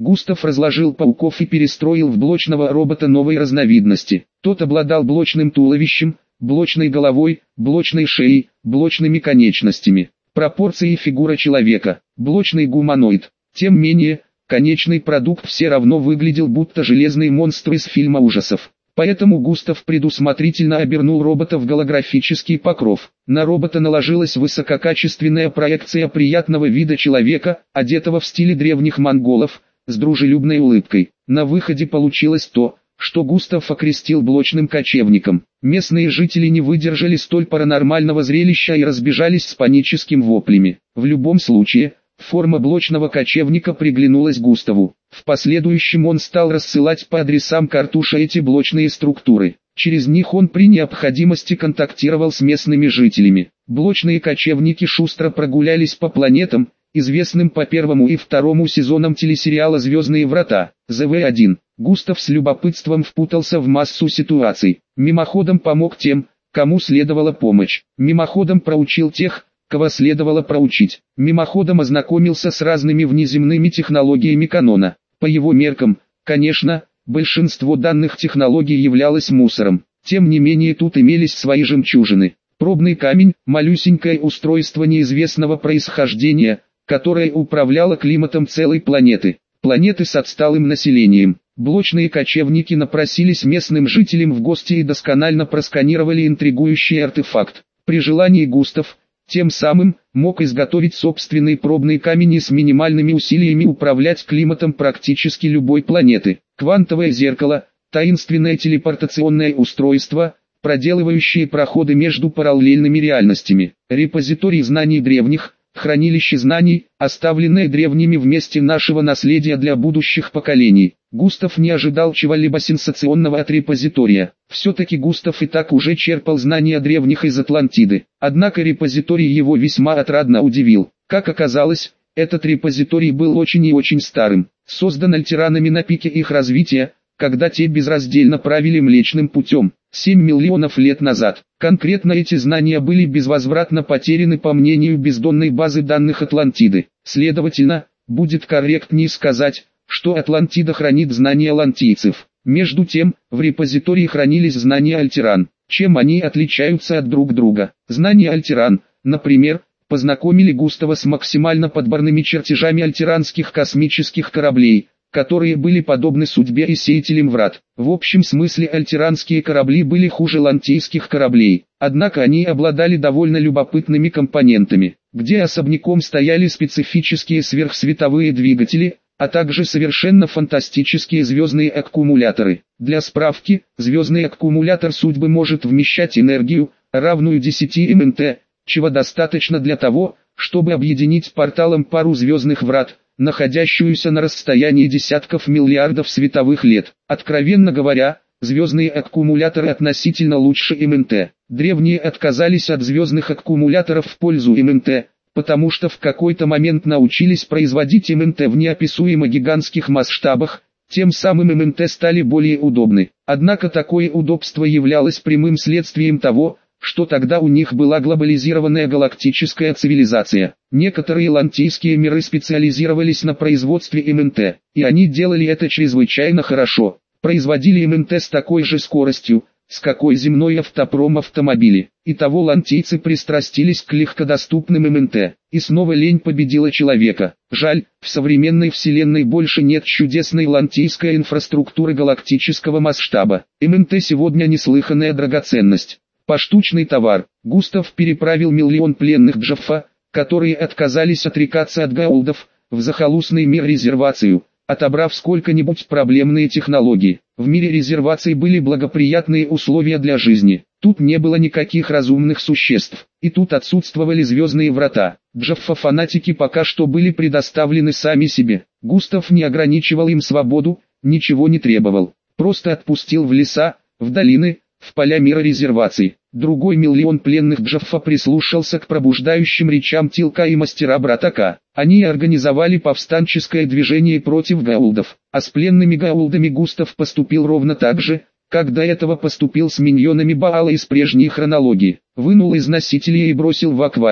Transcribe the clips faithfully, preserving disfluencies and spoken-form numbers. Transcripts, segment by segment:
Густав разложил пауков и перестроил в блочного робота новой разновидности. Тот обладал блочным туловищем, блочной головой, блочной шеей, блочными конечностями. Пропорции и фигура человека, блочный гуманоид. Тем менее, конечный продукт все равно выглядел будто железный монстр из фильма ужасов. Поэтому Густав предусмотрительно обернул робота в голографический покров. На робота наложилась высококачественная проекция приятного вида человека, одетого в стиле древних монголов, с дружелюбной улыбкой. На выходе получилось то, что Густав окрестил блочным кочевником. Местные жители не выдержали столь паранормального зрелища и разбежались с паническими воплями. В любом случае, форма блочного кочевника приглянулась Густаву. В последующем он стал рассылать по адресам картуша эти блочные структуры. Через них он при необходимости контактировал с местными жителями. Блочные кочевники шустро прогулялись по планетам, известным по первому и второму сезонам телесериала «Звездные врата», зэ вэ один. Густав с любопытством впутался в массу ситуаций. Мимоходом помог тем, кому следовало помочь. Мимоходом проучил тех, кого следовало проучить. Мимоходом ознакомился с разными внеземными технологиями канона. По его меркам, конечно, большинство данных технологий являлось мусором. Тем не менее тут имелись свои жемчужины. Пробный камень, малюсенькое устройство неизвестного происхождения, которое управляло климатом целой планеты. Планеты с отсталым населением. Блочные кочевники напросились местным жителям в гости и досконально просканировали интригующий артефакт. При желании Густав, тем самым, мог изготовить собственный пробный камень и с минимальными усилиями управлять климатом практически любой планеты. Квантовое зеркало, таинственное телепортационное устройство, проделывающее проходы между параллельными реальностями. Репозиторий знаний древних, хранилище знаний, оставленное древними вместе нашего наследия для будущих поколений. Густав не ожидал чего-либо сенсационного от репозитория. Все-таки Густав и так уже черпал знания древних из Атлантиды. Однако репозиторий его весьма отрадно удивил. Как оказалось, этот репозиторий был очень и очень старым. Создан альтеранами на пике их развития, когда те безраздельно правили Млечным путем. семь миллионов лет назад. Конкретно эти знания были безвозвратно потеряны по мнению бездонной базы данных Атлантиды. Следовательно, будет корректнее сказать, что Атлантида хранит знания лантийцев. Между тем, в репозитории хранились знания альтеран. Чем они отличаются от друг друга? Знания альтеран, например, познакомили Густава с максимально подборными чертежами альтеранских космических кораблей, которые были подобны судьбе и сеятелям врат. В общем смысле альтеранские корабли были хуже лантийских кораблей, однако они обладали довольно любопытными компонентами, где особняком стояли специфические сверхсветовые двигатели, а также совершенно фантастические звездные аккумуляторы. Для справки, звездный аккумулятор судьбы может вмещать энергию, равную десяти мНт, чего достаточно для того, чтобы объединить порталом пару звездных врат, находящуюся на расстоянии десятков миллиардов световых лет. Откровенно говоря, звездные аккумуляторы относительно лучше МНТ. Древние отказались от звездных аккумуляторов в пользу МНТ, потому что в какой-то момент научились производить МНТ в неописуемо гигантских масштабах, тем самым МНТ стали более удобны. Однако такое удобство являлось прямым следствием того, что тогда у них была глобализированная галактическая цивилизация. Некоторые лантийские миры специализировались на производстве МНТ, и они делали это чрезвычайно хорошо. Производили МНТ с такой же скоростью, с какой земной автопром автомобили. Итого лантийцы пристрастились к легкодоступным МНТ, и снова лень победила человека. Жаль, в современной вселенной больше нет чудесной лантийской инфраструктуры галактического масштаба. МНТ сегодня неслыханная драгоценность. Поштучный товар. Густав переправил миллион пленных Джаффа, которые отказались отрекаться от гаулдов, в захолустный мир резервацию, отобрав сколько-нибудь проблемные технологии. В мире резерваций были благоприятные условия для жизни. Тут не было никаких разумных существ, и тут отсутствовали звездные врата. Джаффа-фанатики пока что были предоставлены сами себе. Густав не ограничивал им свободу, ничего не требовал. Просто отпустил в леса, в долины, в поля мира резерваций. Другой миллион пленных Джаффа прислушался к пробуждающим речам Тилка и мастера Братака. Они организовали повстанческое движение против гаулдов, а с пленными гаулдами Густав поступил ровно так же, как до этого поступил с миньонами Баала из прежней хронологии. Вынул из носителя и бросил в аквариум.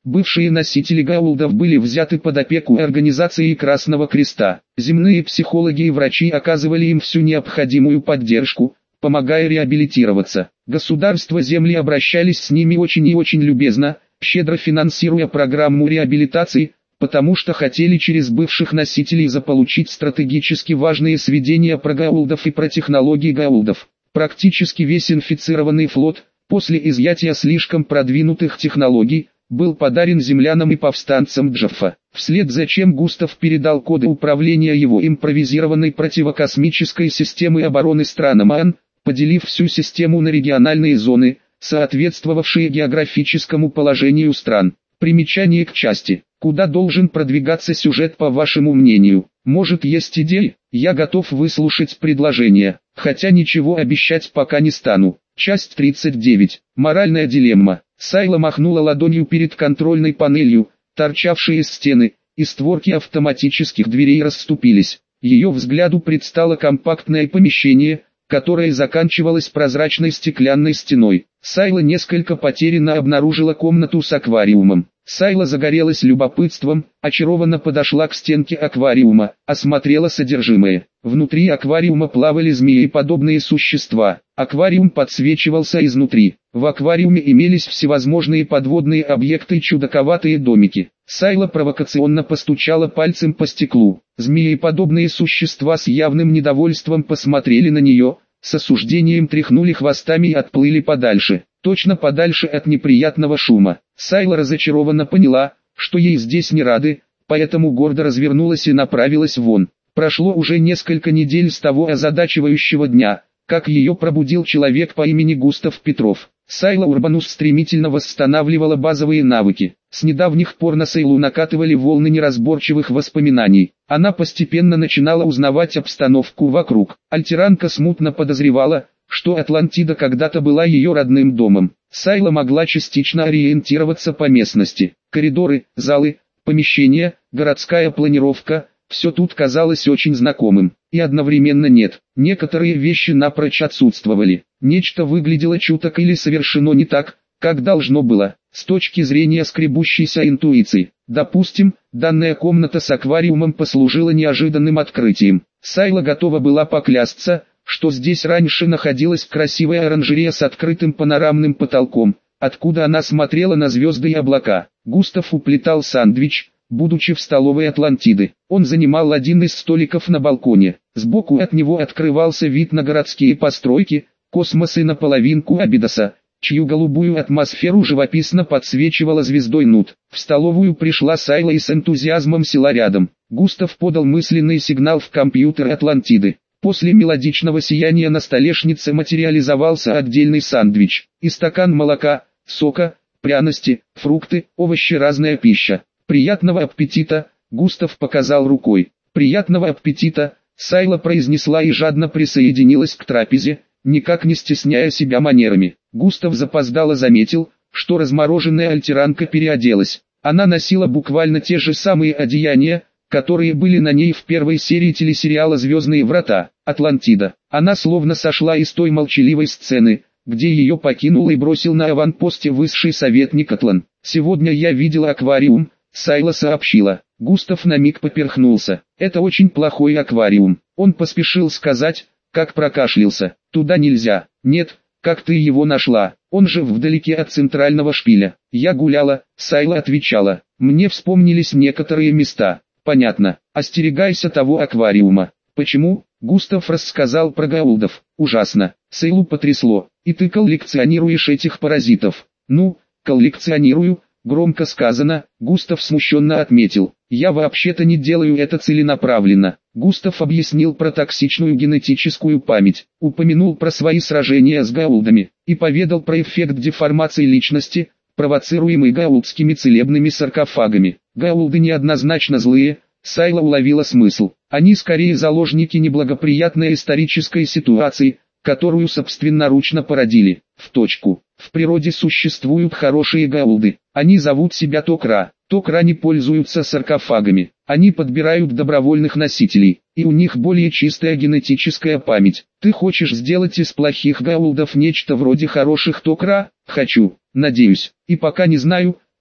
Бывшие носители гаулдов были взяты под опеку организации Красного Креста. Земные психологи и врачи оказывали им всю необходимую поддержку, помогая реабилитироваться. Государства земли обращались с ними очень и очень любезно, щедро финансируя программу реабилитации, потому что хотели через бывших носителей заполучить стратегически важные сведения про гаулдов и про технологии гаулдов. Практически весь инфицированный флот, после изъятия слишком продвинутых технологий, был подарен землянам и повстанцам Джаффа. Вслед за чем Густав передал коды управления его импровизированной противокосмической системы обороны странам АН, поделив всю систему на региональные зоны, соответствовавшие географическому положению стран. Примечание к части. Куда должен продвигаться сюжет по вашему мнению? Может, есть идеи? Я готов выслушать предложения, хотя ничего обещать пока не стану. Часть тридцать девять. Моральная дилемма. Сайла махнула ладонью перед контрольной панелью, торчавшей из стены, и створки автоматических дверей расступились. Ее взгляду предстало компактное помещение, которое заканчивалось прозрачной стеклянной стеной. Сайла несколько потерянно обнаружила комнату с аквариумом. Сайла загорелась любопытством, очарованно подошла к стенке аквариума, осмотрела содержимое. Внутри аквариума плавали змееподобные существа. Аквариум подсвечивался изнутри. В аквариуме имелись всевозможные подводные объекты и чудаковатые домики. Сайла провокационно постучала пальцем по стеклу. Змееподобные существа с явным недовольством посмотрели на нее, с осуждением тряхнули хвостами и отплыли подальше, точно подальше от неприятного шума. Сайла разочарованно поняла, что ей здесь не рады, поэтому гордо развернулась и направилась вон. Прошло уже несколько недель с того озадачивающего дня, как ее пробудил человек по имени Густав Петров. Сайла Урбанус стремительно восстанавливала базовые навыки. С недавних пор на Сайлу накатывали волны неразборчивых воспоминаний. Она постепенно начинала узнавать обстановку вокруг. Альтеранка смутно подозревала, что Атлантида когда-то была ее родным домом. Сайла могла частично ориентироваться по местности. Коридоры, залы, помещения, городская планировка – все тут казалось очень знакомым. И одновременно нет. Некоторые вещи напрочь отсутствовали. Нечто выглядело чуток или совершено не так, как должно было, с точки зрения скребущейся интуиции. Допустим, данная комната с аквариумом послужила неожиданным открытием. Сайла готова была поклясться, что здесь раньше находилась красивая оранжерея с открытым панорамным потолком, откуда она смотрела на звезды и облака. Густав уплетал сэндвич, будучи в столовой Атлантиды. Он занимал один из столиков на балконе. Сбоку от него открывался вид на городские постройки, космос и наполовинку Абидоса, чью голубую атмосферу живописно подсвечивала звездой Нут. В столовую пришла Сайла и с энтузиазмом села рядом. Густав подал мысленный сигнал в компьютер Атлантиды. После мелодичного сияния на столешнице материализовался отдельный сэндвич и стакан молока, сока, пряности, фрукты, овощи, разная пища. «Приятного аппетита!» — Густав показал рукой. «Приятного аппетита!» — Сайла произнесла и жадно присоединилась к трапезе, никак не стесняя себя манерами. Густав запоздало заметил, что размороженная альтеранка переоделась. Она носила буквально те же самые одеяния, которые были на ней в первой серии телесериала «Звездные врата», Атлантида. Она словно сошла из той молчаливой сцены, где ее покинул и бросил на аванпосте высший советник Атлан. «Сегодня я видела аквариум», Сайла сообщила. Густав на миг поперхнулся. «Это очень плохой аквариум». Он поспешил сказать, как прокашлялся. «Туда нельзя». «Нет, как ты его нашла? Он же вдалеке от центрального шпиля». «Я гуляла», Сайла отвечала. «Мне вспомнились некоторые места». «Понятно. Остерегайся того аквариума». «Почему?» Густав рассказал про гаулдов. «Ужасно». Сайлу потрясло. «И ты коллекционируешь этих паразитов?» «Ну, коллекционирую». Громко сказано, Густав смущенно отметил. «Я вообще-то не делаю это целенаправленно». Густав объяснил про токсичную генетическую память, упомянул про свои сражения с гаулдами, и поведал про эффект деформации личности, провоцируемый гаулдскими целебными саркофагами. Гаулды неоднозначно злые, Сайла уловила смысл. Они скорее заложники неблагоприятной исторической ситуации, которую собственноручно породили. В точку. В природе существуют хорошие гаулды. Они зовут себя Токра. Токра не пользуются саркофагами. Они подбирают добровольных носителей. И у них более чистая генетическая память. Ты хочешь сделать из плохих гаулдов нечто вроде хороших Токра? Хочу. Надеюсь. И пока не знаю,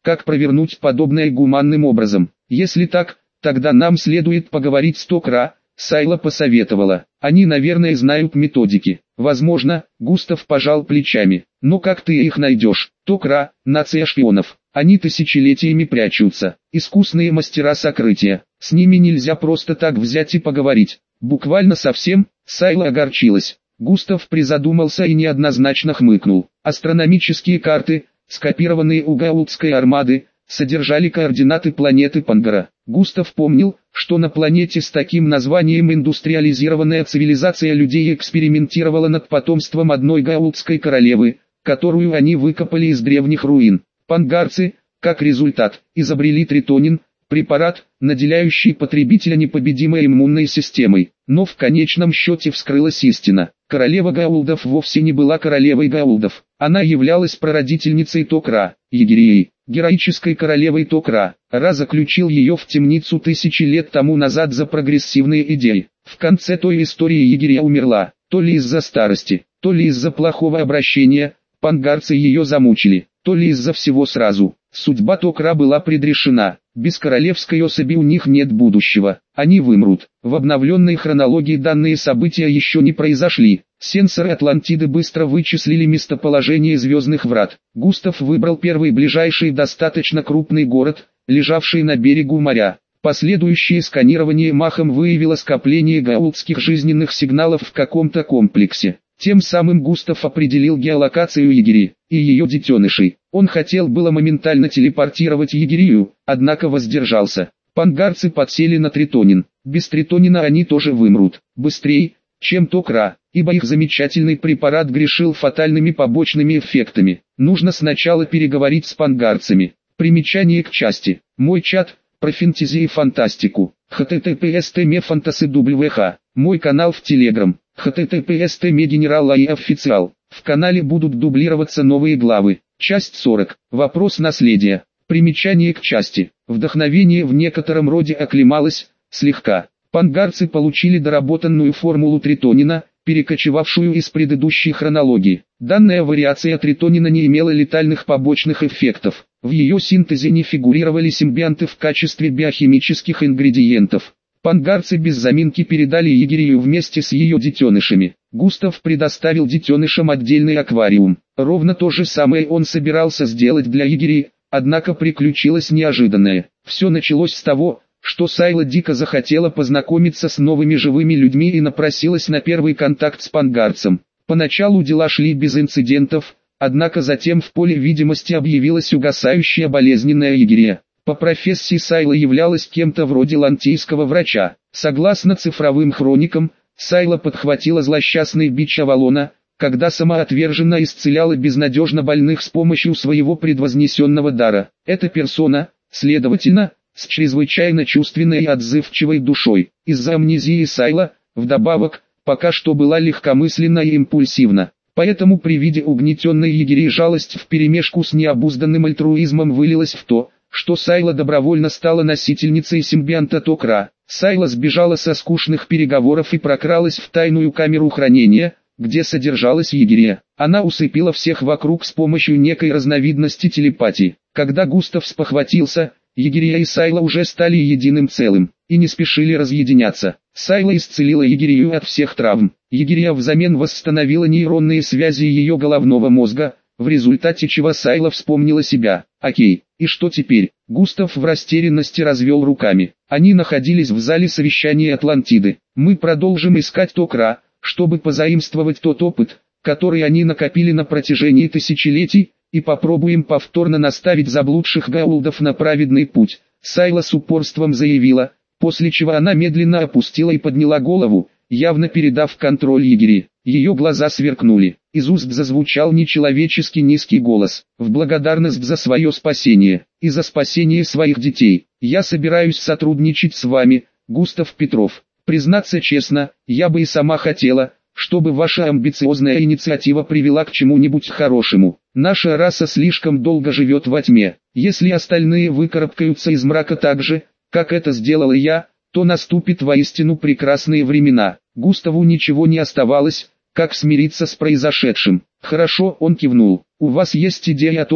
как провернуть подобное гуманным образом. Если так, тогда нам следует поговорить с Токра, Сайла посоветовала. Они, наверное, знают методики. Возможно, Густав пожал плечами. Но как ты их найдешь? Токра, нация шпионов. Они тысячелетиями прячутся. Искусные мастера сокрытия. С ними нельзя просто так взять и поговорить. Буквально совсем. Сайла огорчилась. Густав призадумался и неоднозначно хмыкнул. Астрономические карты, скопированные у Гаултской армады, содержали координаты планеты Пангара. Густав помнил, что на планете с таким названием индустриализированная цивилизация людей экспериментировала над потомством одной гаултской королевы, которую они выкопали из древних руин. Пангарцы, как результат, изобрели тритонин, препарат, наделяющий потребителя непобедимой иммунной системой. Но в конечном счете вскрылась истина. Королева Гаулдов вовсе не была королевой Гаулдов. Она являлась прародительницей Токра, Егирией, героической королевой Токра. Ра заключил ее в темницу тысячи лет тому назад за прогрессивные идеи. В конце той истории Егирия умерла, то ли из-за старости, то ли из-за плохого обращения, пангарцы ее замучили, то ли из-за всего сразу. Судьба Токра была предрешена. Без королевской особи у них нет будущего. Они вымрут. В обновленной хронологии данные события еще не произошли. Сенсоры Атлантиды быстро вычислили местоположение звездных врат. Густав выбрал первый ближайший достаточно крупный город, лежавший на берегу моря. Последующее сканирование махом выявило скопление гаултских жизненных сигналов в каком-то комплексе. Тем самым Густав определил геолокацию Егири и ее детенышей. Он хотел было моментально телепортировать Егирию, однако воздержался. Пангарцы подсели на тритонин. Без тритонина они тоже вымрут. Быстрее, чем Токра, ибо их замечательный препарат грешил фатальными побочными эффектами. Нужно сначала переговорить с пангарцами. Примечание к части. Мой чат, про фэнтези и фантастику. эйч ти ти пи эс точка фантаси дабл ю эйч. Мой канал в Телеграм. эйч ти ти пи эс точка генерал и официал. В канале будут дублироваться новые главы. Часть сорок. Вопрос наследия. Примечание к части. Вдохновение в некотором роде оклемалось, слегка. Пангарцы получили доработанную формулу тритонина, перекочевавшую из предыдущей хронологии. Данная вариация тритонина не имела летальных побочных эффектов. В ее синтезе не фигурировали симбионты в качестве биохимических ингредиентов. Пангарцы без заминки передали Егирию вместе с ее детенышами. Густав предоставил детенышам отдельный аквариум. Ровно то же самое он собирался сделать для Егирии, однако приключилось неожиданное. Все началось с того, что Сайла дико захотела познакомиться с новыми живыми людьми и напросилась на первый контакт с пангарцем. Поначалу дела шли без инцидентов, однако затем в поле видимости объявилась угасающая болезненная Егирия. По профессии Сайла являлась кем-то вроде лантийского врача. Согласно цифровым хроникам, Сайла подхватила злосчастный бич Авалона, когда самоотверженно исцеляла безнадежно больных с помощью своего предвознесенного дара. Эта персона, следовательно, с чрезвычайно чувственной и отзывчивой душой. Из-за амнезии Сайла, вдобавок, пока что была легкомысленна и импульсивна. Поэтому при виде угнетенной Егирии жалость вперемешку с необузданным альтруизмом вылилась в то, что Сайла добровольно стала носительницей симбионта Токра. Сайла сбежала со скучных переговоров и прокралась в тайную камеру хранения, где содержалась Егирия. Она усыпила всех вокруг с помощью некой разновидности телепатии. Когда Густав спохватился, Егирия и Сайла уже стали единым целым, и не спешили разъединяться. Сайла исцелила Егирию от всех травм. Егирия взамен восстановила нейронные связи ее головного мозга, в результате чего Сайла вспомнила себя. Окей, и что теперь? Густав в растерянности развел руками. Они находились в зале совещания Атлантиды. Мы продолжим искать Токра, чтобы позаимствовать тот опыт, который они накопили на протяжении тысячелетий, и попробуем повторно наставить заблудших гаулдов на праведный путь. Сайла с упорством заявила, после чего она медленно опустила и подняла голову, явно передав контроль Егири. Ее глаза сверкнули. Из уст зазвучал нечеловечески низкий голос. В благодарность за свое спасение, и за спасение своих детей, я собираюсь сотрудничать с вами, Густав Петров. Признаться честно, я бы и сама хотела, чтобы ваша амбициозная инициатива привела к чему-нибудь хорошему. Наша раса слишком долго живет во тьме. Если остальные выкарабкаются из мрака так же, как это сделала я, то наступит воистину прекрасные времена. Густаву ничего не оставалось, как смириться с произошедшим. Хорошо, он кивнул. У вас есть идея о том,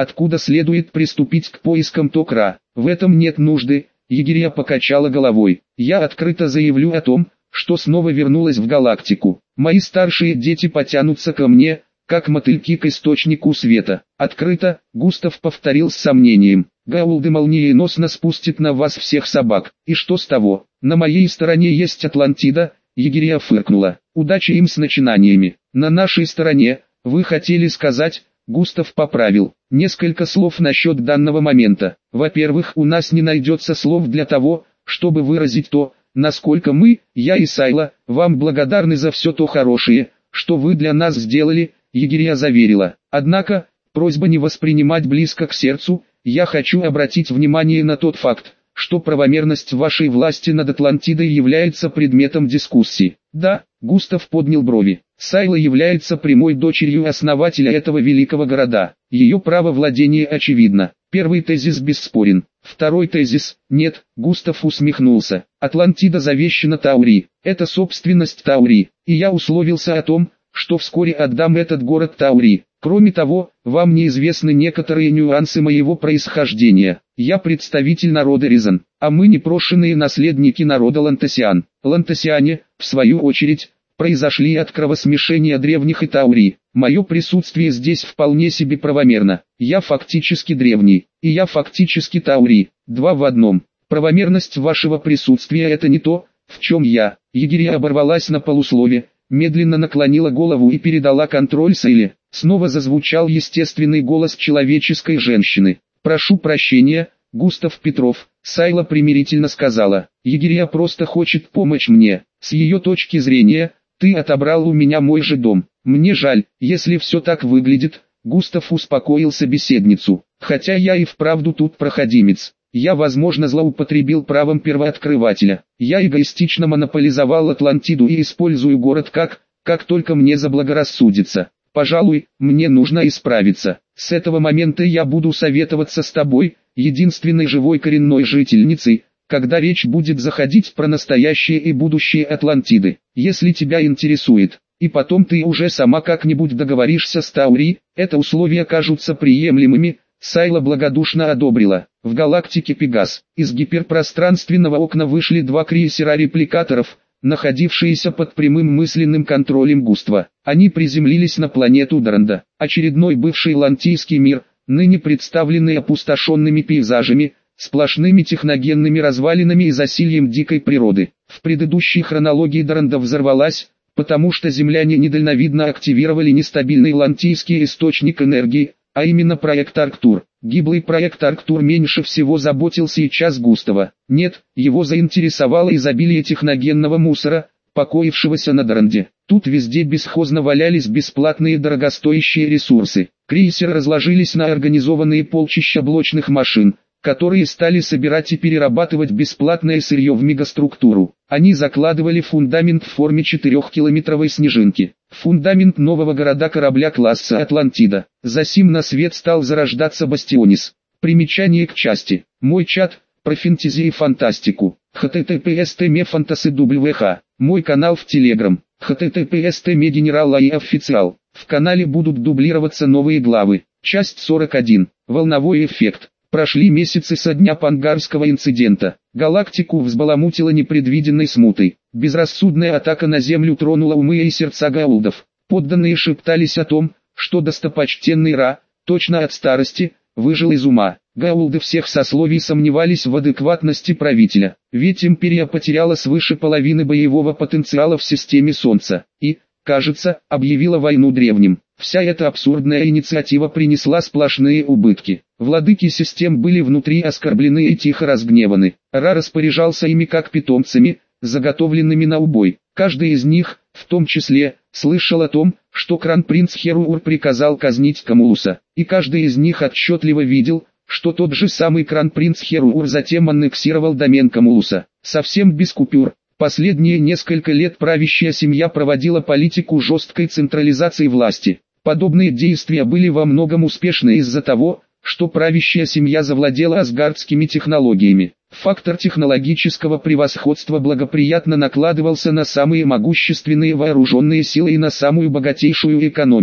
откуда следует приступить к поискам Токра. В этом нет нужды, Егерия покачала головой. Я открыто заявлю о том, что снова вернулась в галактику. Мои старшие дети потянутся ко мне, как мотыльки к источнику света. Открыто, Густав повторил с сомнением. Гаулды молниеносно спустит на вас всех собак. И что с того? На моей стороне есть Атлантида, Егерия фыркнула. Удачи им с начинаниями. На нашей стороне, вы хотели сказать, Густав поправил. Несколько слов насчет данного момента. Во-первых, у нас не найдется слов для того, чтобы выразить то, насколько мы, я и Сайла, вам благодарны за все то хорошее, что вы для нас сделали, Егерия заверила. Однако, просьба не воспринимать близко к сердцу, я хочу обратить внимание на тот факт, что правомерность вашей власти над Атлантидой является предметом дискуссии. Да, Густав поднял брови. Сайла является прямой дочерью основателя этого великого города. Ее право владения очевидно. Первый тезис бесспорен. Второй тезис – нет, Густав усмехнулся. Атлантида завещана Таури. Это собственность Таури. И я условился о том, что вскоре отдам этот город Таури. Кроме того, вам неизвестны некоторые нюансы моего происхождения. Я представитель народа Ризан, а мы непрошенные наследники народа Лантасиан. Лантасиане, в свою очередь, произошли от кровосмешения древних и Таури. Мое присутствие здесь вполне себе правомерно. Я фактически древний, и я фактически Таури. Два в одном. Правомерность вашего присутствия – это не то, в чем я. Егерия оборвалась на полуслове, медленно наклонила голову и передала контроль Сайле. Снова зазвучал естественный голос человеческой женщины. «Прошу прощения, Густав Петров», Сайла примирительно сказала. «Егерия просто хочет помочь мне. С ее точки зрения, ты отобрал у меня мой же дом. Мне жаль, если все так выглядит». Густав успокоил собеседницу. «Хотя я и вправду тут проходимец. Я, возможно, злоупотребил правом первооткрывателя. Я эгоистично монополизовал Атлантиду и использую город как, как только мне заблагорассудится. Пожалуй, мне нужно исправиться. С этого момента я буду советоваться с тобой, единственной живой коренной жительницей, когда речь будет заходить про настоящее и будущее Атлантиды. Если тебя интересует, и потом ты уже сама как-нибудь договоришься с Таури, это условия кажутся приемлемыми». Сайла благодушно одобрила. В галактике Пегас из гиперпространственного окна вышли два крейсера репликаторов, находившиеся под прямым мысленным контролем Густава. Они приземлились на планету Даранда, очередной бывший лантийский мир, ныне представленный опустошенными пейзажами, сплошными техногенными развалинами и засильем дикой природы. В предыдущей хронологии Даранда взорвалась, потому что земляне недальновидно активировали нестабильный лантийский источник энергии, а именно проект Арктур. Гиблый проект Арктур меньше всего заботил сейчас Густава. Нет, его заинтересовало изобилие техногенного мусора, покоившегося на Даранде. Тут везде бесхозно валялись бесплатные дорогостоящие ресурсы. Крейсеры разложились на организованные полчища блочных машин, которые стали собирать и перерабатывать бесплатное сырье в мегаструктуру. Они закладывали фундамент в форме четырехкилометровой снежинки. Фундамент нового города корабля класса Атлантида. Засим на свет стал зарождаться Бастионис. Примечание к части. Мой чат, про фэнтези и фантастику. эйч ти ти пи эс точка фантаси дабл ю эйч. Мой канал в Телеграм. эйч ти ти пи эс точка генерал и официал. В канале будут дублироваться новые главы. Часть сорок один. Волновой эффект. Прошли месяцы со дня Пангарского инцидента. Галактику взбаламутило непредвиденной смутой. Безрассудная атака на Землю тронула умы и сердца гаулдов. Подданные шептались о том, что достопочтенный Ра, точно от старости, выжил из ума. Гаулды всех сословий сомневались в адекватности правителя, ведь империя потеряла свыше половины боевого потенциала в системе Солнца, и, кажется, объявила войну древним. Вся эта абсурдная инициатива принесла сплошные убытки. Владыки систем были внутри оскорблены и тихо разгневаны. Ра распоряжался ими как питомцами, заготовленными на убой. Каждый из них, в том числе, слышал о том, что кронпринц Херур приказал казнить Камулуса. И каждый из них отчетливо видел, что тот же самый кронпринц Херур затем аннексировал домен Камулуса. Совсем без купюр. Последние несколько лет правящая семья проводила политику жесткой централизации власти. Подобные действия были во многом успешны из-за того, что правящая семья завладела асгардскими технологиями. Фактор технологического превосходства благоприятно накладывался на самые могущественные вооруженные силы и на самую богатейшую экономику.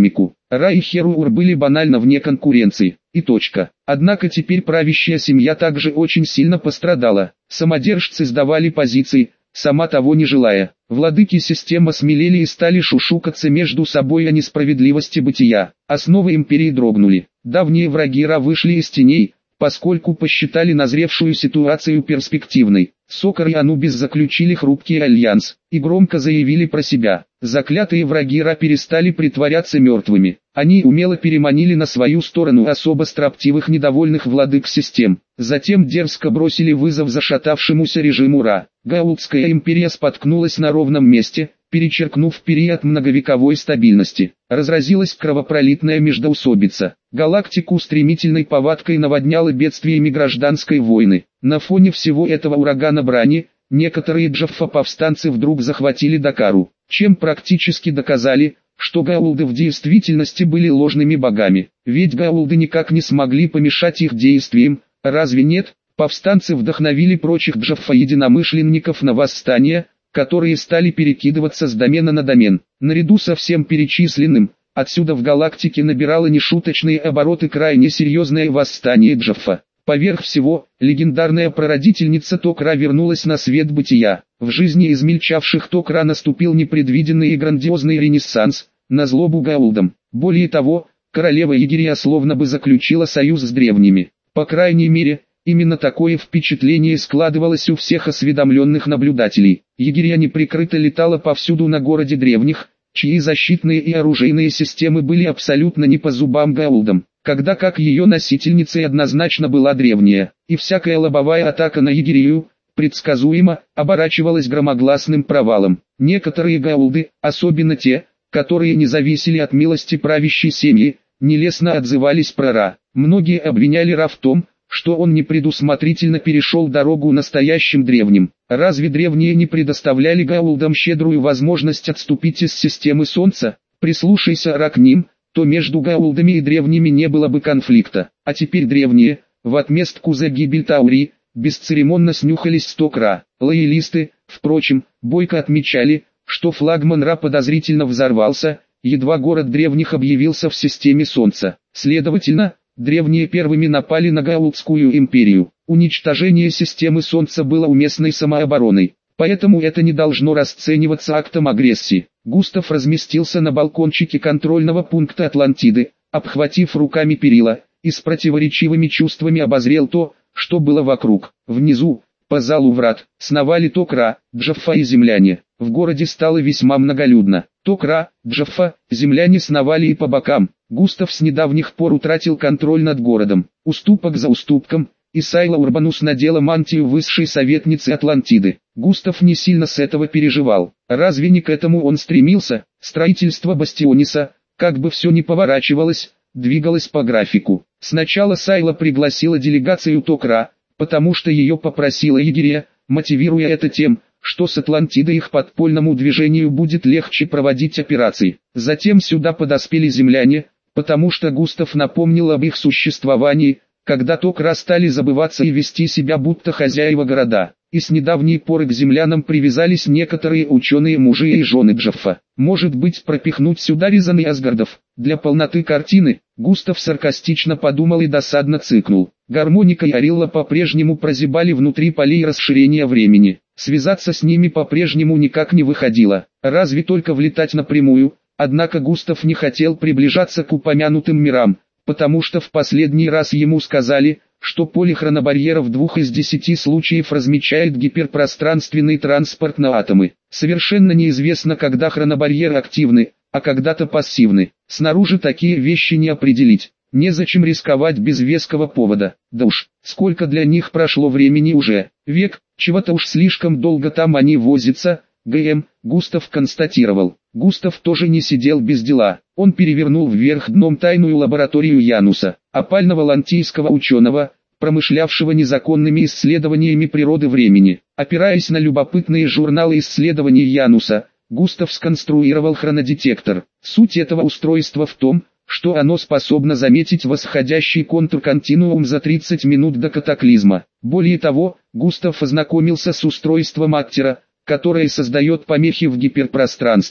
Ра и Херур были банально вне конкуренции. И точка. Однако теперь правящая семья также очень сильно пострадала. Самодержцы сдавали позиции, сама того не желая. Владыки системы осмелели и стали шушукаться между собой о несправедливости бытия. Основы империи дрогнули. Давние враги Ра вышли из теней, поскольку посчитали назревшую ситуацию перспективной. Сокор и Анубис заключили хрупкий альянс и громко заявили про себя. Заклятые враги Ра перестали притворяться мертвыми. Они умело переманили на свою сторону особо строптивых недовольных владык систем. Затем дерзко бросили вызов зашатавшемуся режиму Ра. Гаулдская империя споткнулась на ровном месте, перечеркнув период многовековой стабильности. Разразилась кровопролитная междоусобица. Галактику стремительной повадкой наводняло бедствиями гражданской войны. На фоне всего этого урагана брани, некоторые джаффа-повстанцы вдруг захватили Дакару, чем практически доказали, что гаулды в действительности были ложными богами. Ведь гаулды никак не смогли помешать их действиям, разве нет? Повстанцы вдохновили прочих джаффа-единомышленников на восстание, которые стали перекидываться с домена на домен. Наряду со всем перечисленным, отсюда в галактике набирало нешуточные обороты крайне серьезное восстание Джаффа. Поверх всего, легендарная прародительница Токра вернулась на свет бытия. В жизни измельчавших Токра наступил непредвиденный и грандиозный ренессанс, на злобу гаулдам. Более того, королева Егерия словно бы заключила союз с древними. По крайней мере, именно такое впечатление складывалось у всех осведомленных наблюдателей. Егерия неприкрыто летала повсюду на городе древних, чьи защитные и оружейные системы были абсолютно не по зубам гаулдам, когда как ее носительницей однозначно была древняя, и всякая лобовая атака на Егерию, предсказуемо, оборачивалась громогласным провалом. Некоторые гаулды, особенно те, которые не зависели от милости правящей семьи, нелестно отзывались про Ра. Многие обвиняли Ра в том, что он непредусмотрительно перешел дорогу настоящим древним. Разве древние не предоставляли гаулдам щедрую возможность отступить из системы Солнца? Прислушайся Ра к ним, то между гаулдами и древними не было бы конфликта. А теперь древние, в отместку за гибель Таури, бесцеремонно снюхались с Токра. Лоялисты, впрочем, бойко отмечали, что флагман Ра подозрительно взорвался, едва город древних объявился в системе Солнца. Следовательно, древние первыми напали на Гаулдскую империю. Уничтожение системы Солнца было уместной самообороной, поэтому это не должно расцениваться актом агрессии. Густав разместился на балкончике контрольного пункта Атлантиды, обхватив руками перила, и с противоречивыми чувствами обозрел то, что было вокруг. Внизу, по залу врат, сновали Токра, Джаффа и земляне. В городе стало весьма многолюдно. Токра, Джаффа, земляне сновали и по бокам. Густав с недавних пор утратил контроль над городом. Уступок за уступком, и Сайла Урбанус надела мантию высшей советницы Атлантиды. Густав не сильно с этого переживал. Разве не к этому он стремился? Строительство Бастиониса, как бы все ни поворачивалось, двигалось по графику. Сначала Сайла пригласила делегацию Токра, потому что ее попросила Егерия, мотивируя это тем, что с Атлантидой их подпольному движению будет легче проводить операции. Затем сюда подоспели земляне, потому что Густав напомнил об их существовании, когда Токра стали забываться и вести себя будто хозяева города. И с недавней поры к землянам привязались некоторые ученые мужи и жены Джаффа. Может быть, пропихнуть сюда Ризан и Асгардов? Для полноты картины, Густав саркастично подумал и досадно цыкнул. Гармоника и Арилла по-прежнему прозябали внутри полей расширения времени. Связаться с ними по-прежнему никак не выходило, разве только влетать напрямую. Однако Густав не хотел приближаться к упомянутым мирам, потому что в последний раз ему сказали, что поле хронобарьера в двух из десяти случаев размечает гиперпространственный транспорт на атомы. Совершенно неизвестно, когда хронобарьеры активны, а когда-то пассивны. Снаружи такие вещи не определить. Незачем рисковать без веского повода. Да уж, сколько для них прошло времени уже. Век, чего-то уж слишком долго там они возятся. ГМ, Густав констатировал. Густав тоже не сидел без дела. Он перевернул вверх дном тайную лабораторию Януса, опального лантийского ученого, промышлявшего незаконными исследованиями природы времени. Опираясь на любопытные журналы исследований Януса, Густав сконструировал хронодетектор. Суть этого устройства в том, что оно способно заметить восходящий контур-континуум за тридцать минут до катаклизма. Более того, Густав ознакомился с устройством Аттера, которое создает помехи в гиперпространстве,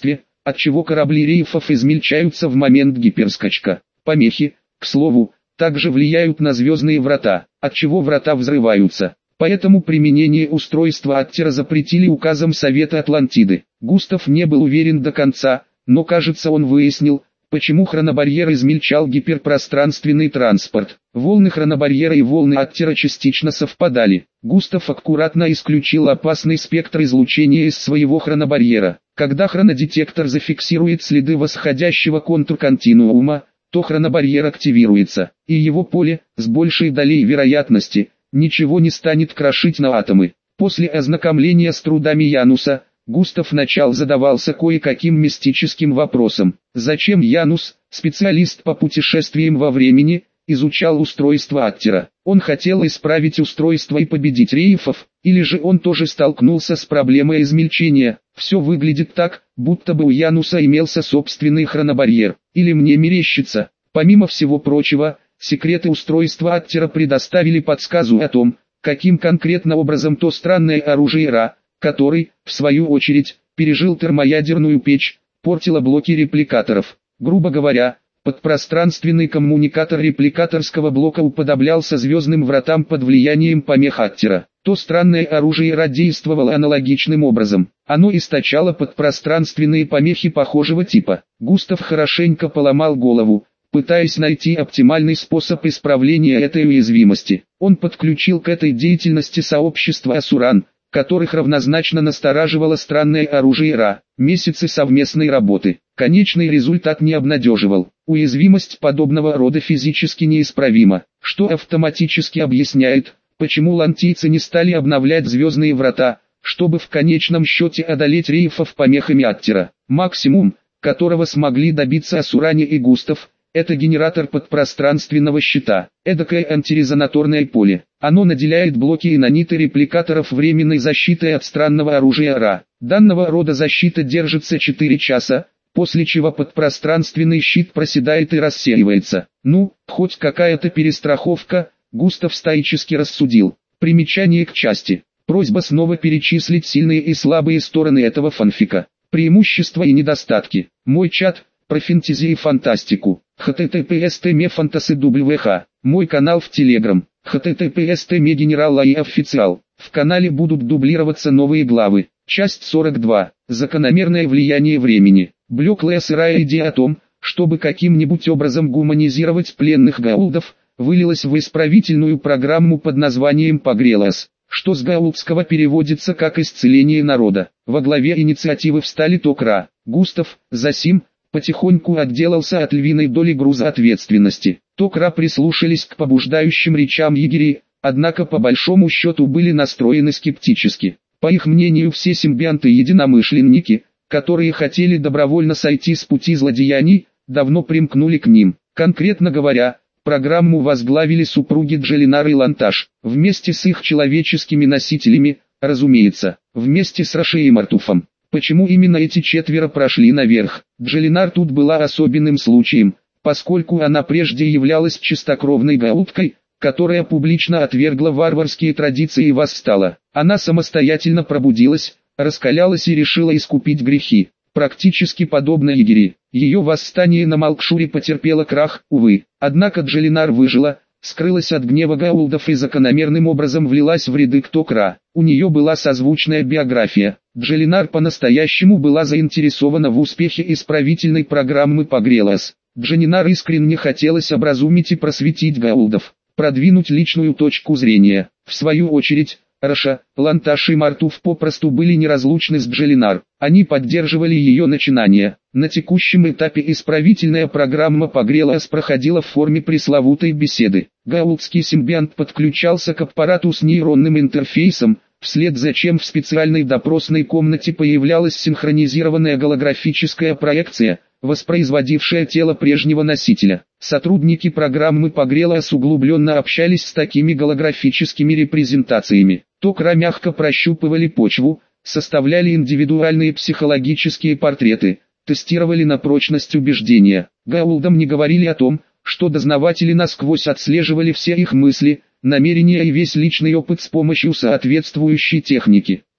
отчего корабли рейфов измельчаются в момент гиперскачка. Помехи, к слову, также влияют на звездные врата, отчего врата взрываются. Поэтому применение устройства Аттера запретили указом Совета Атлантиды. Густав не был уверен до конца, но кажется он выяснил, почему хронобарьер измельчал гиперпространственный транспорт. Волны хронобарьера и волны Аттера частично совпадали. Густав аккуратно исключил опасный спектр излучения из своего хронобарьера. Когда хронодетектор зафиксирует следы восходящего контурконтинуума, то хронобарьер активируется, и его поле, с большей долей вероятности, ничего не станет крошить на атомы. После ознакомления с трудами Януса, Густав начал задавался кое-каким мистическим вопросом. Зачем Янус, специалист по путешествиям во времени, изучал устройство Аттера? Он хотел исправить устройство и победить рейфов, или же он тоже столкнулся с проблемой измельчения? Все выглядит так, будто бы у Януса имелся собственный хронобарьер. Или мне мерещится? Помимо всего прочего, секреты устройства Аттера предоставили подсказку о том, каким конкретно образом то странное оружие Ра, который, в свою очередь, пережил термоядерную печь, портило блоки репликаторов. Грубо говоря, подпространственный коммуникатор репликаторского блока уподоблялся звездным вратам под влиянием помех Аттера. То странное оружие Ра действовало аналогичным образом. Оно источало подпространственные помехи похожего типа. Густав хорошенько поломал голову, пытаясь найти оптимальный способ исправления этой уязвимости. Он подключил к этой деятельности сообщество Асуран, которых равнозначно настораживало странное оружие Ра. Месяцы совместной работы. Конечный результат не обнадеживал. Уязвимость подобного рода физически неисправима, что автоматически объясняет, почему лантийцы не стали обновлять звездные врата, чтобы в конечном счете одолеть рейфов помехами Аттера. Максимум, которого смогли добиться Асуране и Густав, это генератор подпространственного щита, эдакое антирезонаторное поле. Оно наделяет блоки инониты репликаторов временной защитой от странного оружия Ра. Данного рода защита держится четыре часа, после чего подпространственный щит проседает и рассеивается. Ну, хоть какая-то перестраховка, Густав стоически рассудил. Примечание к части. Просьба снова перечислить сильные и слабые стороны этого фанфика. Преимущества и недостатки. Мой чат, про фэнтези и фантастику. эйч ти ти пи эс точка фантаси дабл ю эйч. Мой канал в Телеграм. эйч ти ти пи эс точка генерал и официал. В канале будут дублироваться новые главы. Часть сорок два. Закономерное влияние времени. Блеклая сырая идея о том, чтобы каким-нибудь образом гуманизировать пленных гаулдов, вылилась в исправительную программу под названием «Погрелос», что с гаулдского переводится как «исцеление народа». Во главе инициативы встали Токра. Густав, засим, потихоньку отделался от львиной доли груза ответственности. Токра прислушались к побуждающим речам егерей, однако по большому счету были настроены скептически. По их мнению, все симбионты-единомышленники, которые хотели добровольно сойти с пути злодеяний, давно примкнули к ним. Конкретно говоря, программу возглавили супруги Джелинар и Ланташ, вместе с их человеческими носителями, разумеется, вместе с Роше и Мартуфом. Почему именно эти четверо прошли наверх? Джелинар тут была особенным случаем, поскольку она прежде являлась чистокровной гаулткой, которая публично отвергла варварские традиции и восстала. Она самостоятельно пробудилась, раскалялась и решила искупить грехи. Практически подобно Игери, ее восстание на Малкшуре потерпело крах, увы. Однако Джелинар выжила, скрылась от гнева гаулдов и закономерным образом влилась в ряды Ктокра. У нее была созвучная биография. Джелинар по-настоящему была заинтересована в успехе исправительной программы «Погрелос». Джелинар искренне хотелось образумить и просветить гаулдов, продвинуть личную точку зрения. В свою очередь, Роша, Ланташ и Мартуф попросту были неразлучны с Джелинар. Они поддерживали ее начинания. На текущем этапе исправительная программа «Погрелос» проходила в форме пресловутой беседы. Гаулдский симбионт подключался к аппарату с нейронным интерфейсом, вслед за чем в специальной допросной комнате появлялась синхронизированная голографическая проекция, воспроизводившая тело прежнего носителя. Сотрудники программы «Погрелос» углубленно общались с такими голографическими репрезентациями. Токра мягко прощупывали почву, составляли индивидуальные психологические портреты, тестировали на прочность убеждения. Гаулдам не говорили о том, что дознаватели насквозь отслеживали все их мысли, намерения и весь личный опыт с помощью соответствующей техники.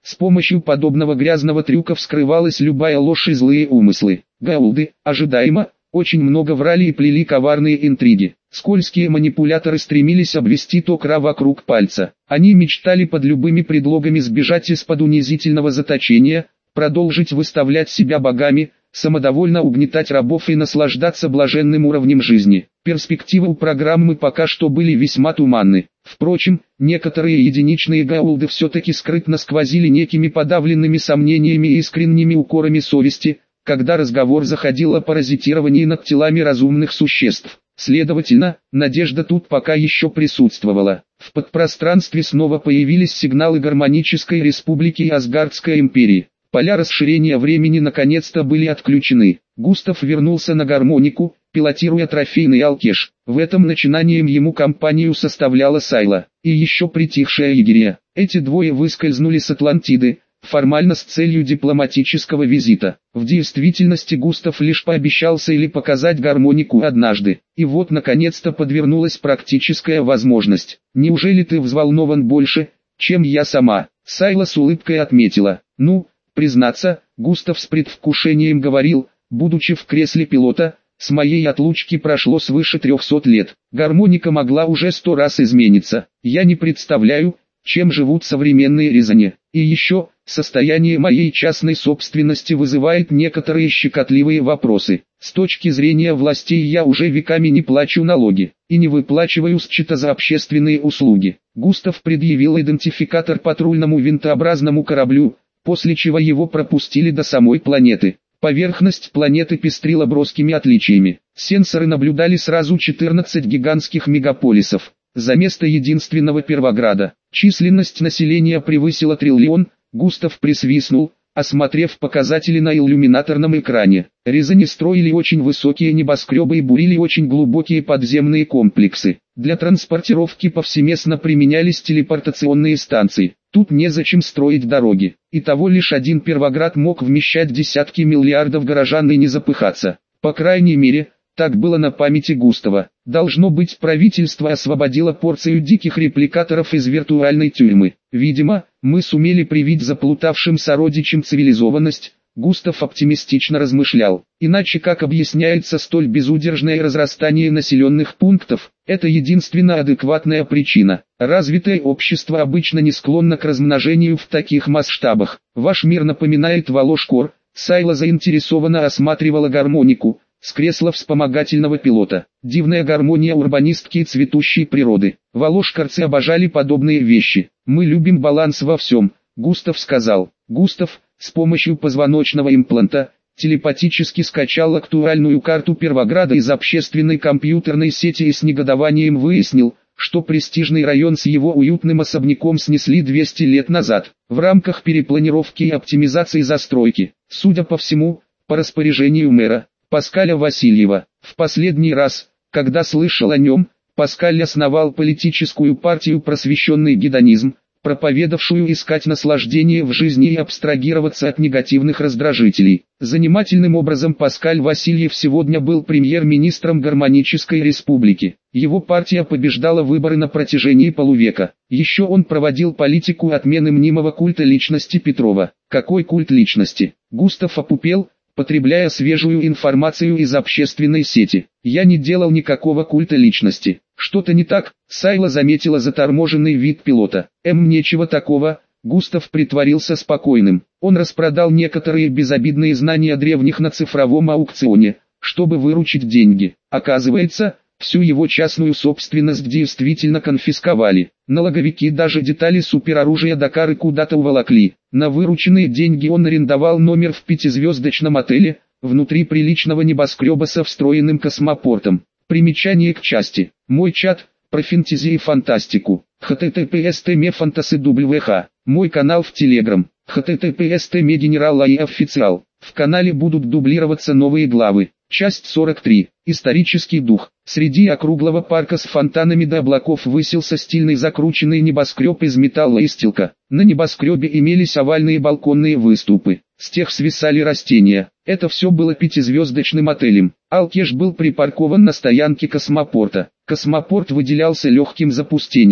С помощью подобного грязного трюка вскрывалась любая ложь и злые умыслы. Гаулды, ожидаемо, очень много врали и плели коварные интриги. Скользкие манипуляторы стремились обвести токара вокруг пальца. Они мечтали под любыми предлогами сбежать из-под унизительного заточения, продолжить выставлять себя богами, самодовольно угнетать рабов и наслаждаться блаженным уровнем жизни. Перспективы у программы пока что были весьма туманны. Впрочем, некоторые единичные гаулды все-таки скрытно сквозили некими подавленными сомнениями и искренними укорами совести, когда разговор заходил о паразитировании над телами разумных существ. Следовательно, надежда тут пока еще присутствовала. В подпространстве снова появились сигналы Гармонической Республики и Асгардской империи. Поля расширения времени наконец-то были отключены. Густав вернулся на гармонику, пилотируя трофейный Алкеш. В этом начинанием ему компанию составляла Сайла и еще притихшая Игерия. Эти двое выскользнули с Атлантиды, формально с целью дипломатического визита. В действительности Густав лишь пообещался или показать гармонику однажды. И вот наконец-то подвернулась практическая возможность. «Неужели ты взволнован больше, чем я сама?» Сайла с улыбкой отметила. «Ну, признаться, Густав с предвкушением говорил, будучи в кресле пилота, с моей отлучки прошло свыше трехсот лет. Гармоника могла уже сто раз измениться. Я не представляю, чем живут современные Рязани. И еще, состояние моей частной собственности вызывает некоторые щекотливые вопросы. С точки зрения властей я уже веками не плачу налоги, и не выплачиваю счета за общественные услуги». Густав предъявил идентификатор патрульному винтообразному кораблю, после чего его пропустили до самой планеты. Поверхность планеты пестрила броскими отличиями. Сенсоры наблюдали сразу четырнадцать гигантских мегаполисов. За место единственного Первограда. Численность населения превысила триллион. Густав присвистнул, осмотрев показатели на иллюминаторном экране. Рязани строили очень высокие небоскребы и бурили очень глубокие подземные комплексы. Для транспортировки повсеместно применялись телепортационные станции. Тут незачем строить дороги. Итого лишь один Первоград мог вмещать десятки миллиардов горожан и не запыхаться. По крайней мере, так было на памяти Густава. Должно быть, правительство освободило порцию диких репликаторов из виртуальной тюрьмы. Видимо, мы сумели привить заплутавшим сородичам цивилизованность. Густав оптимистично размышлял. Иначе как объясняется столь безудержное разрастание населенных пунктов? Это единственная адекватная причина. Развитое общество обычно не склонно к размножению в таких масштабах. Ваш мир напоминает Волошкор. Сайла заинтересованно осматривала гармонику с кресла вспомогательного пилота. Дивная гармония урбанистки и цветущей природы. Волошкарцы обожали подобные вещи. Мы любим баланс во всем, Густав сказал. Густав, с помощью позвоночного импланта, телепатически скачал актуальную карту Первограда из общественной компьютерной сети и с негодованием выяснил, что престижный район с его уютным особняком снесли двести лет назад, в рамках перепланировки и оптимизации застройки, судя по всему, по распоряжению мэра Паскаля Васильева. В последний раз, когда слышал о нем, Паскаль основал политическую партию «Просвещенный гедонизм», проповедовавшую искать наслаждение в жизни и абстрагироваться от негативных раздражителей. Занимательным образом Паскаль Васильев сегодня был премьер-министром Гармонической Республики. Его партия побеждала выборы на протяжении полувека. Еще он проводил политику отмены мнимого культа личности Петрова. Какой культ личности? Густав опупел, потребляя свежую информацию из общественной сети. Я не делал никакого культа личности. Что-то не так? Сайла заметила заторможенный вид пилота. Эм, нечего такого. Густав притворился спокойным. Он распродал некоторые безобидные знания древних на цифровом аукционе, чтобы выручить деньги. Оказывается, всю его частную собственность действительно конфисковали. Налоговики даже детали супероружия Дакары куда-то уволокли. На вырученные деньги он арендовал номер в пятизвездочном отеле, внутри приличного небоскреба со встроенным космопортом. Примечание к части. Мой чат, про фэнтези и фантастику. эйч ти ти пи эс точка фантасy точка дабл ю эйч. Мой канал в Телеграм. эйч ти ти пи эс точка генерал и официал. В канале будут дублироваться новые главы. Часть сорок три. Исторический дух. Среди округлого парка с фонтанами до облаков высился стильный закрученный небоскреб из металла и стилка. На небоскребе имелись овальные балконные выступы. С тех свисали растения. Это все было пятизвездочным отелем. Алкеш был припаркован на стоянке космопорта. Космопорт выделялся легким запустением.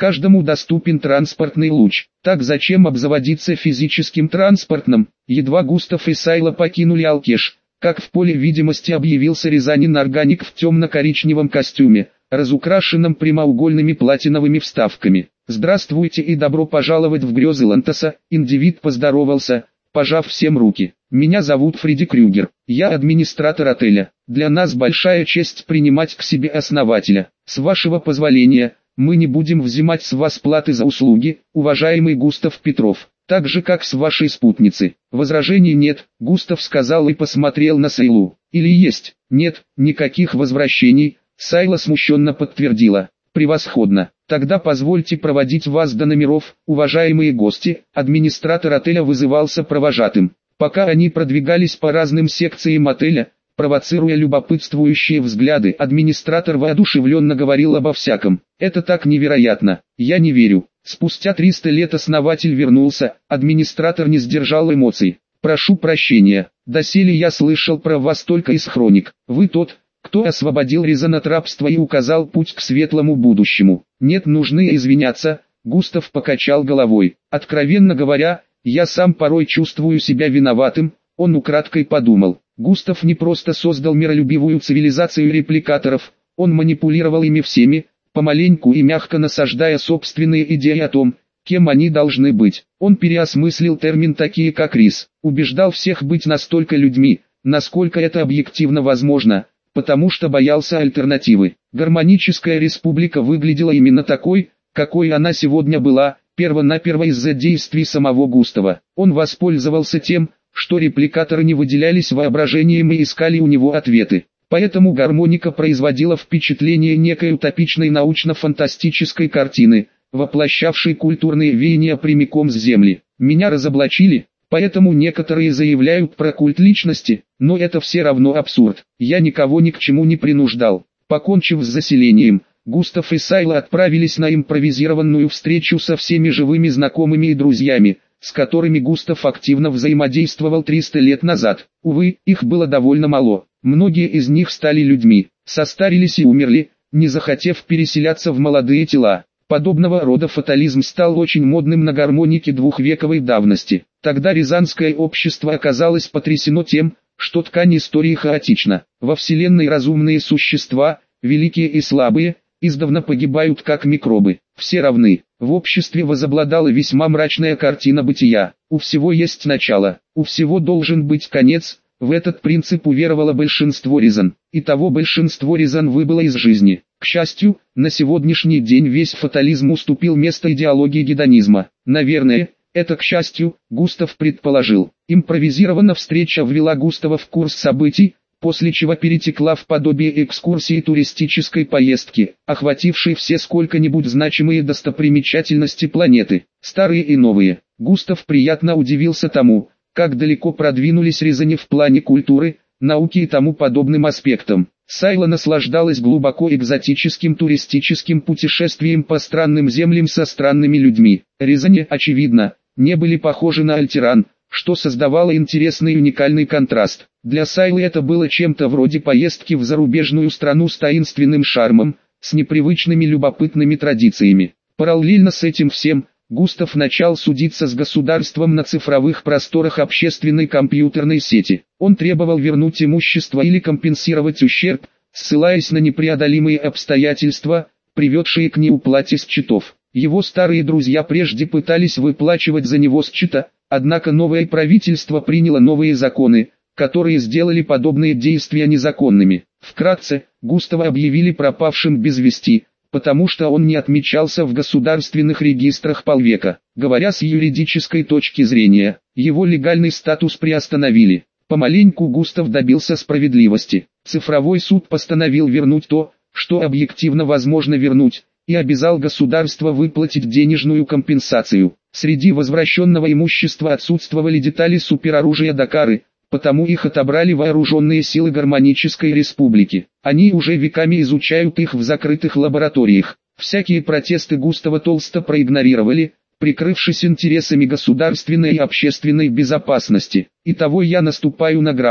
Каждому доступен транспортный луч. Так зачем обзаводиться физическим транспортным? Едва Густав и Сайла покинули Алкеш, как в поле видимости объявился Рязанин-органик в темно-коричневом костюме, разукрашенном прямоугольными платиновыми вставками. «Здравствуйте и добро пожаловать в грезы Лантоса», индивид поздоровался, пожав всем руки. «Меня зовут Фредди Крюгер, я администратор отеля. Для нас большая честь принимать к себе основателя. С вашего позволения, мы не будем взимать с вас платы за услуги, уважаемый Густав Петров, так же как с вашей спутницы». «Возражений нет», Густав сказал и посмотрел на Сайлу. «Или есть?» «Нет, никаких возвращений», Сайла смущенно подтвердила. «Превосходно. Тогда позвольте проводить вас до номеров, уважаемые гости». Администратор отеля вызывался провожатым. Пока они продвигались по разным секциям отеля, провоцируя любопытствующие взгляды, администратор воодушевленно говорил обо всяком. «Это так невероятно. Я не верю». Спустя триста лет основатель вернулся, администратор не сдержал эмоций. «Прошу прощения, доселе я слышал про вас только из хроник. Вы тот, кто освободил Рязань от рабства и указал путь к светлому будущему». «Нет, нужны извиняться», Густав покачал головой. «Откровенно говоря, я сам порой чувствую себя виноватым». Он украдкой подумал. Густав не просто создал миролюбивую цивилизацию репликаторов, он манипулировал ими всеми, помаленьку и мягко насаждая собственные идеи о том, кем они должны быть. Он переосмыслил термин такие как рис, убеждал всех быть настолько людьми, насколько это объективно возможно, потому что боялся альтернативы. Гармоническая республика выглядела именно такой, какой она сегодня была, первонаперво из-за действий самого Густава. Он воспользовался тем, что репликаторы не выделялись воображением и искали у него ответы. Поэтому гармоника производила впечатление некой утопичной научно-фантастической картины, воплощавшей культурные веяния прямиком с земли. Меня разоблачили, поэтому некоторые заявляют про культ личности, но это все равно абсурд. Я никого ни к чему не принуждал. Покончив с заселением, Густав и Сайла отправились на импровизированную встречу со всеми живыми знакомыми и друзьями, с которыми Густав активно взаимодействовал триста лет назад. Увы, их было довольно мало. Многие из них стали людьми, состарились и умерли, не захотев переселяться в молодые тела. Подобного рода фатализм стал очень модным на гармонике двухвековой давности. Тогда рязанское общество оказалось потрясено тем, что ткань истории хаотична. Во Вселенной разумные существа, великие и слабые, издавна погибают как микробы. Все равны. В обществе возобладала весьма мрачная картина бытия. У всего есть начало, у всего должен быть конец. В этот принцип уверовало большинство рязан. Итого большинство рязан выбыло из жизни. К счастью, на сегодняшний день весь фатализм уступил место идеологии гедонизма. Наверное, это к счастью, Густав предположил. Импровизированная встреча ввела Густава в курс событий, после чего перетекла в подобие экскурсии туристической поездки, охватившей все сколько-нибудь значимые достопримечательности планеты, старые и новые. Густав приятно удивился тому, как далеко продвинулись рязани в плане культуры, науки и тому подобным аспектам. Сайла наслаждалась глубоко экзотическим туристическим путешествием по странным землям со странными людьми. Рязани, очевидно, не были похожи на Альтеран, что создавало интересный и уникальный контраст. Для Сайлы это было чем-то вроде поездки в зарубежную страну с таинственным шармом, с непривычными любопытными традициями. Параллельно с этим всем, Густав начал судиться с государством на цифровых просторах общественной компьютерной сети. Он требовал вернуть имущество или компенсировать ущерб, ссылаясь на непреодолимые обстоятельства, приведшие к неуплате счетов. Его старые друзья прежде пытались выплачивать за него счета, однако новое правительство приняло новые законы, которые сделали подобные действия незаконными. Вкратце, Густава объявили пропавшим без вести, потому что он не отмечался в государственных регистрах полвека. Говоря с юридической точки зрения, его легальный статус приостановили. Помаленьку Густав добился справедливости. Цифровой суд постановил вернуть то, что объективно возможно вернуть, и обязал государство выплатить денежную компенсацию. Среди возвращенного имущества отсутствовали детали супероружия Дакары, потому их отобрали вооруженные силы Гармонической Республики. Они уже веками изучают их в закрытых лабораториях. Всякие протесты Густава толсто проигнорировали, прикрывшись интересами государственной и общественной безопасности. Итого я наступаю на грабли,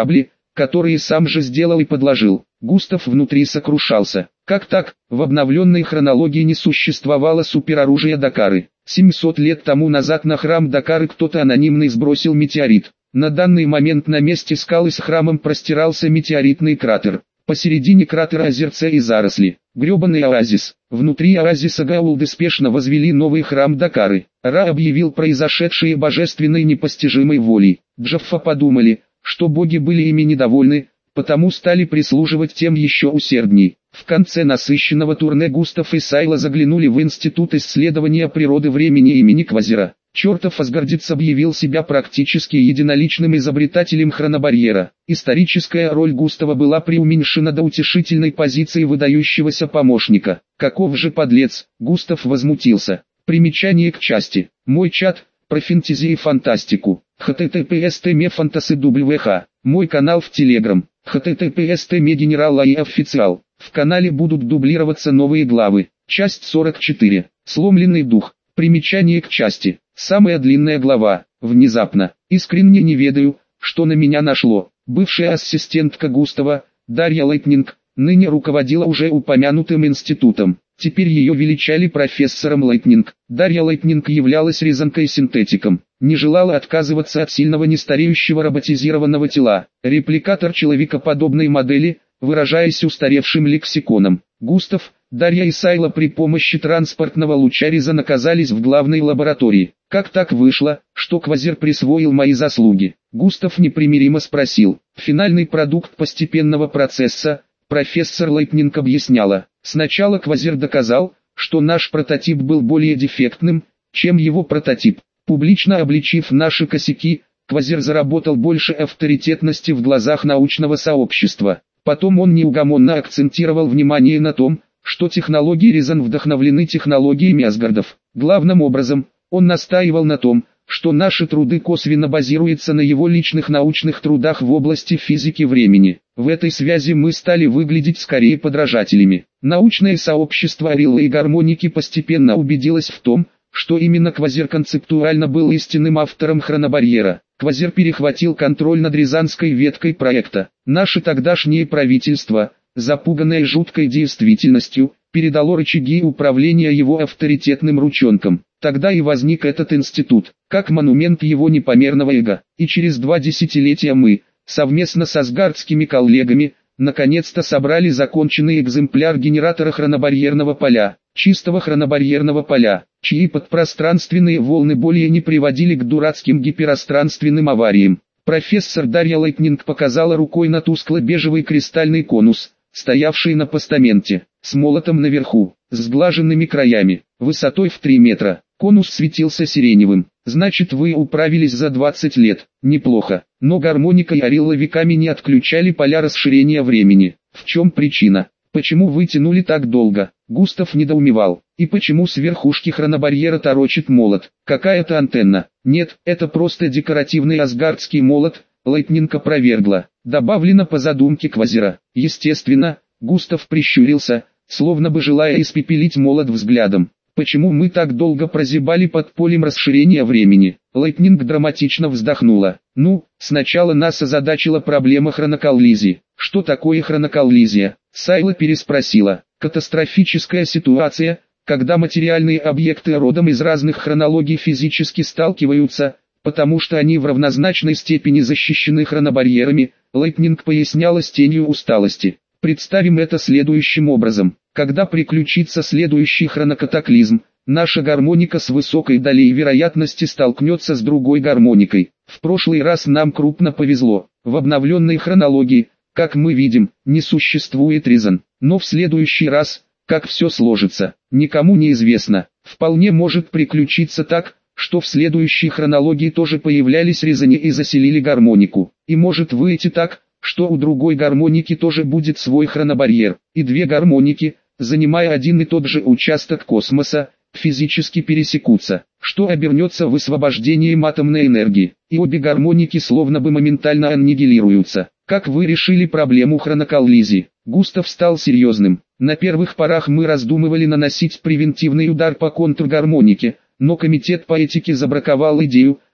которые сам же сделал и подложил. Густав внутри сокрушался. Как так? В обновленной хронологии не существовало супероружия Дакары. семьсот лет тому назад на храм Дакары кто-то анонимный сбросил метеорит. На данный момент на месте скалы с храмом простирался метеоритный кратер. Посередине кратера озерца и заросли. Гребаный оазис. Внутри оазиса гаулды спешно возвели новый храм Дакары. Ра объявил произошедшее божественной непостижимой волей. Джаффа подумали, что боги были ими недовольны, потому стали прислуживать тем еще усердней. В конце насыщенного турне Густав и Сайла заглянули в Институт исследования природы времени имени Квазера. Чертов Асгардец объявил себя практически единоличным изобретателем хронобарьера. Историческая роль Густава была преуменьшена до утешительной позиции выдающегося помощника. Каков же подлец, Густав возмутился. Примечание к части. Мой чат, про фэнтези и фантастику. https tmefantasiwh. Мой канал в Телеграм. https tmegенерал и официал. В канале будут дублироваться новые главы. Часть сорок четыре. Сломленный дух. Примечание к части. Самая длинная глава. Внезапно. Искренне не ведаю, что на меня нашло. Бывшая ассистентка Густава, Дарья Лайтнинг, ныне руководила уже упомянутым институтом. Теперь ее величали профессором Лайтнинг. Дарья Лайтнинг являлась резонкой-синтетиком. Не желала отказываться от сильного нестареющего роботизированного тела. Репликатор человекоподобной модели, выражаясь устаревшим лексиконом. Густав, Дарья и Сайла при помощи транспортного луча Резон оказались в главной лаборатории. Как так вышло, что Квазер присвоил мои заслуги? Густав непримиримо спросил. Финальный продукт постепенного процесса, профессор Лайтнинг объясняла. Сначала Квазер доказал, что наш прототип был более дефектным, чем его прототип. Публично обличив наши косяки, Квазер заработал больше авторитетности в глазах научного сообщества. Потом он неугомонно акцентировал внимание на том, что технологии Резон вдохновлены технологиями Асгардов. Главным образом, он настаивал на том, что наши труды косвенно базируются на его личных научных трудах в области физики времени. В этой связи мы стали выглядеть скорее подражателями. Научное сообщество Ориллы и Гармоники постепенно убедилось в том, что именно Квазер концептуально был истинным автором хронобарьера. Квазер перехватил контроль над рязанской веткой проекта. Наше тогдашнее правительство, запуганное жуткой действительностью, передало рычаги управления его авторитетным ручонкам. Тогда и возник этот институт, как монумент его непомерного эго. И через два десятилетия мы, совместно с асгардскими коллегами, наконец-то собрали законченный экземпляр генератора хронобарьерного поля, чистого хронобарьерного поля, чьи подпространственные волны более не приводили к дурацким гиперпространственным авариям. Профессор Дарья Лайтнинг показала рукой на тускло-бежевый кристальный конус, стоявший на постаменте, с молотом наверху, с сглаженными краями, высотой в три метра. Конус светился сиреневым. Значит, вы управились за двадцать лет. Неплохо. Но гармоника и Орилла веками не отключали поля расширения времени. В чем причина? Почему вы тянули так долго? Густав недоумевал. И почему с верхушки хронобарьера торочит молот? Какая-то антенна. Нет, это просто декоративный асгардский молот. Лайтнинг опровергла. Добавлено по задумке Квазера. Естественно, Густав прищурился, словно бы желая испепелить молот взглядом. Почему мы так долго прозябали под полем расширения времени? Лайтнинг драматично вздохнула. Ну, сначала нас озадачила проблема хроноколлизии. Что такое хроноколлизия? Сайла переспросила. Катастрофическая ситуация, когда материальные объекты родом из разных хронологий физически сталкиваются, потому что они в равнозначной степени защищены хронобарьерами. Лайтнинг поясняла с тенью усталости. Представим это следующим образом. Когда приключится следующий хронокатаклизм, наша гармоника с высокой долей вероятности столкнется с другой гармоникой. В прошлый раз нам крупно повезло. В обновленной хронологии, как мы видим, не существует Резон. Но в следующий раз, как все сложится, никому не известно. Вполне может приключиться так, что в следующей хронологии тоже появлялись Резони и заселили гармонику. И может выйти так, что у другой гармоники тоже будет свой хронобарьер, и две гармоники, занимая один и тот же участок космоса, физически пересекутся, что обернется высвобождением атомной энергии, и обе гармоники словно бы моментально аннигилируются. Как вы решили проблему хроноколлизии? Густав стал серьезным. На первых порах мы раздумывали наносить превентивный удар по контргармонике, но комитет по этике забраковал идею,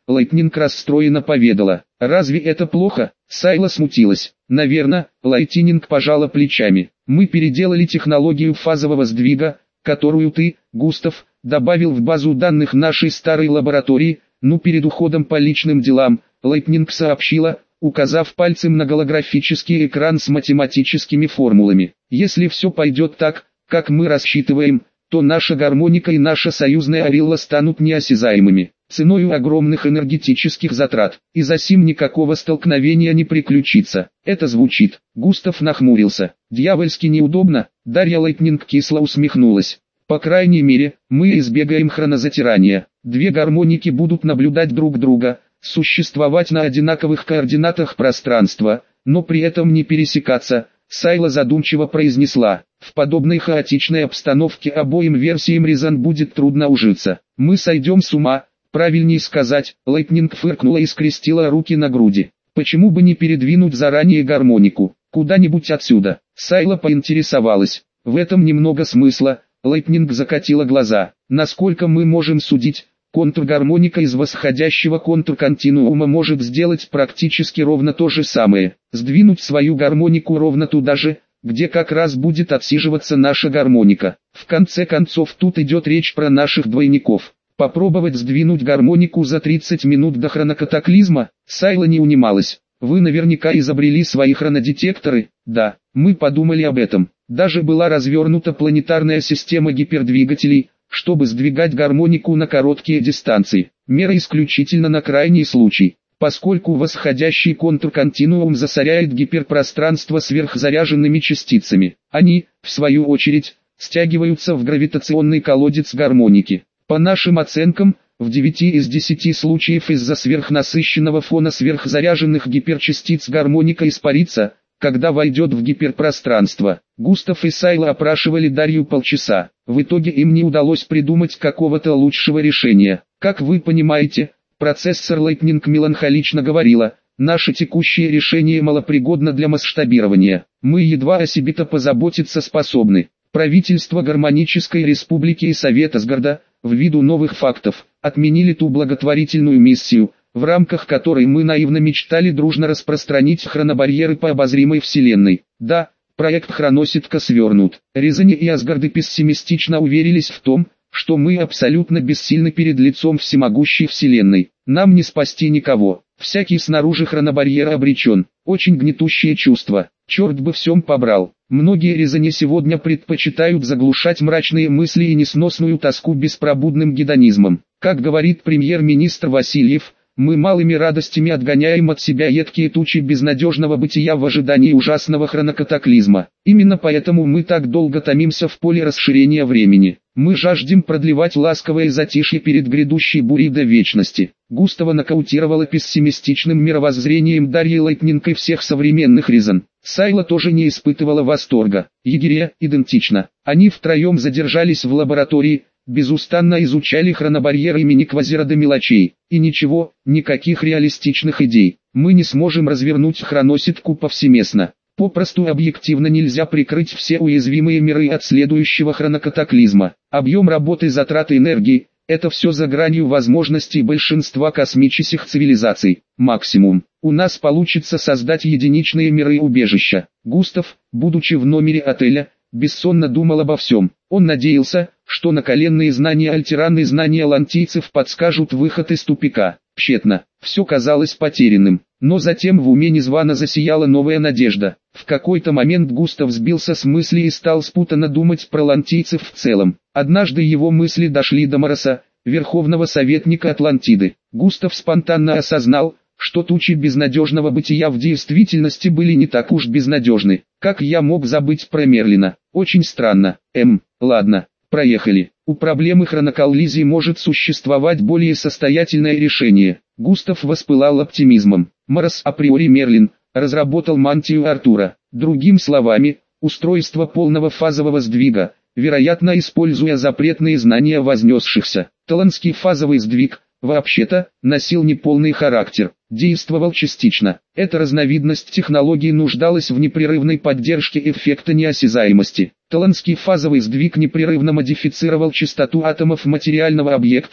Лайтнинг расстроенно поведала. Разве это плохо? Сайла смутилась. Наверное, Лайтнинг пожала плечами. Мы переделали технологию фазового сдвига, которую ты, Густав, добавил в базу данных нашей старой лаборатории. Ну, перед уходом по личным делам, Лайтнинг сообщила, указав пальцем на голографический экран с математическими формулами. Если все пойдет так, как мы рассчитываем, то наша гармоника и наша союзная Арилла станут неосязаемыми, ценою огромных энергетических затрат, и за сим никакого столкновения не приключится. Это звучит. Густав нахмурился. Дьявольски неудобно. Дарья Лайтнинг кисло усмехнулась. По крайней мере, мы избегаем хронозатирания. Две гармоники будут наблюдать друг друга, существовать на одинаковых координатах пространства, но при этом не пересекаться. Сайла задумчиво произнесла. В подобной хаотичной обстановке обоим версиям Резан будет трудно ужиться. Мы сойдем с ума, правильнее сказать. Лайтнинг фыркнула и скрестила руки на груди. Почему бы не передвинуть заранее гармонику, куда-нибудь отсюда? Сайла поинтересовалась. В этом немного смысла. Лайтнинг закатила глаза. Насколько мы можем судить, контргармоника из восходящего контрконтинуума может сделать практически ровно то же самое. Сдвинуть свою гармонику ровно туда же, где как раз будет отсиживаться наша гармоника. В конце концов тут идет речь про наших двойников. Попробовать сдвинуть гармонику за тридцать минут до хронокатаклизма? Сайла не унималась. Вы наверняка изобрели свои хронодетекторы? Да, мы подумали об этом. Даже была развернута планетарная система гипердвигателей, чтобы сдвигать гармонику на короткие дистанции. Мера исключительно на крайний случай, поскольку восходящий контрконтинуум засоряет гиперпространство сверхзаряженными частицами. Они, в свою очередь, стягиваются в гравитационный колодец гармоники. По нашим оценкам, в девяти из десяти случаев из-за сверхнасыщенного фона сверхзаряженных гиперчастиц гармоника испарится, когда войдет в гиперпространство. Густав и Сайла опрашивали Дарью полчаса. В итоге им не удалось придумать какого-то лучшего решения. Как вы понимаете, процессор Лайтнинг меланхолично говорила, наше текущее решение малопригодно для масштабирования. Мы едва о себе-то позаботиться способны. Правительство Гармонической Республики и Совет Асгарда, ввиду новых фактов, отменили ту благотворительную миссию, в рамках которой мы наивно мечтали дружно распространить хронобарьеры по обозримой вселенной. Да, проект Хроноситка свернут. Резани и Асгарды пессимистично уверились в том, что мы абсолютно бессильны перед лицом всемогущей вселенной. Нам не спасти никого. Всякий снаружи хронобарьера обречен. Очень гнетущее чувство. Черт бы всем побрал. Многие резани сегодня предпочитают заглушать мрачные мысли и несносную тоску беспробудным гедонизмом. Как говорит премьер-министр Васильев, мы малыми радостями отгоняем от себя едкие тучи безнадежного бытия в ожидании ужасного хронокатаклизма. Именно поэтому мы так долго томимся в поле расширения времени. Мы жаждем продлевать ласковое затишье перед грядущей бурей до вечности. Густава нокаутировала пессимистичным мировоззрением Дарьи Лайтнинг и всех современных резан. Сайла тоже не испытывала восторга. Егеря идентично. Они втроем задержались в лаборатории, безустанно изучали хронобарьер имени Квазира до мелочей. И ничего, никаких реалистичных идей. Мы не сможем развернуть хроноситку повсеместно. Попросту объективно нельзя прикрыть все уязвимые миры от следующего хронокатаклизма. Объем работы и затраты энергии – это все за гранью возможностей большинства космических цивилизаций. Максимум. У нас получится создать единичные миры убежища. Густав, будучи в номере отеля, бессонно думал обо всем. Он надеялся, что наколенные знания альтеран и знания лантийцев подскажут выход из тупика. Тщетно. Все казалось потерянным. Но затем в уме незвано засияла новая надежда. В какой-то момент Густав сбился с мысли и стал спутанно думать про лантийцев в целом. Однажды его мысли дошли до Мороса, верховного советника Атлантиды. Густав спонтанно осознал, что тучи безнадежного бытия в действительности были не так уж безнадежны. Как я мог забыть про Мерлина? Очень странно. Эм, ладно, проехали. У проблемы хроноколлизии может существовать более состоятельное решение. Густав воспылал оптимизмом. Морос априори Мерлин разработал мантию Артура. Другим словами, устройство полного фазового сдвига, вероятно используя запретные знания вознесшихся. Таланский фазовый сдвиг, вообще-то, носил неполный характер, действовал частично. Эта разновидность технологии нуждалась в непрерывной поддержке эффекта неосязаемости. Таланский фазовый сдвиг непрерывно модифицировал частоту атомов материального объекта,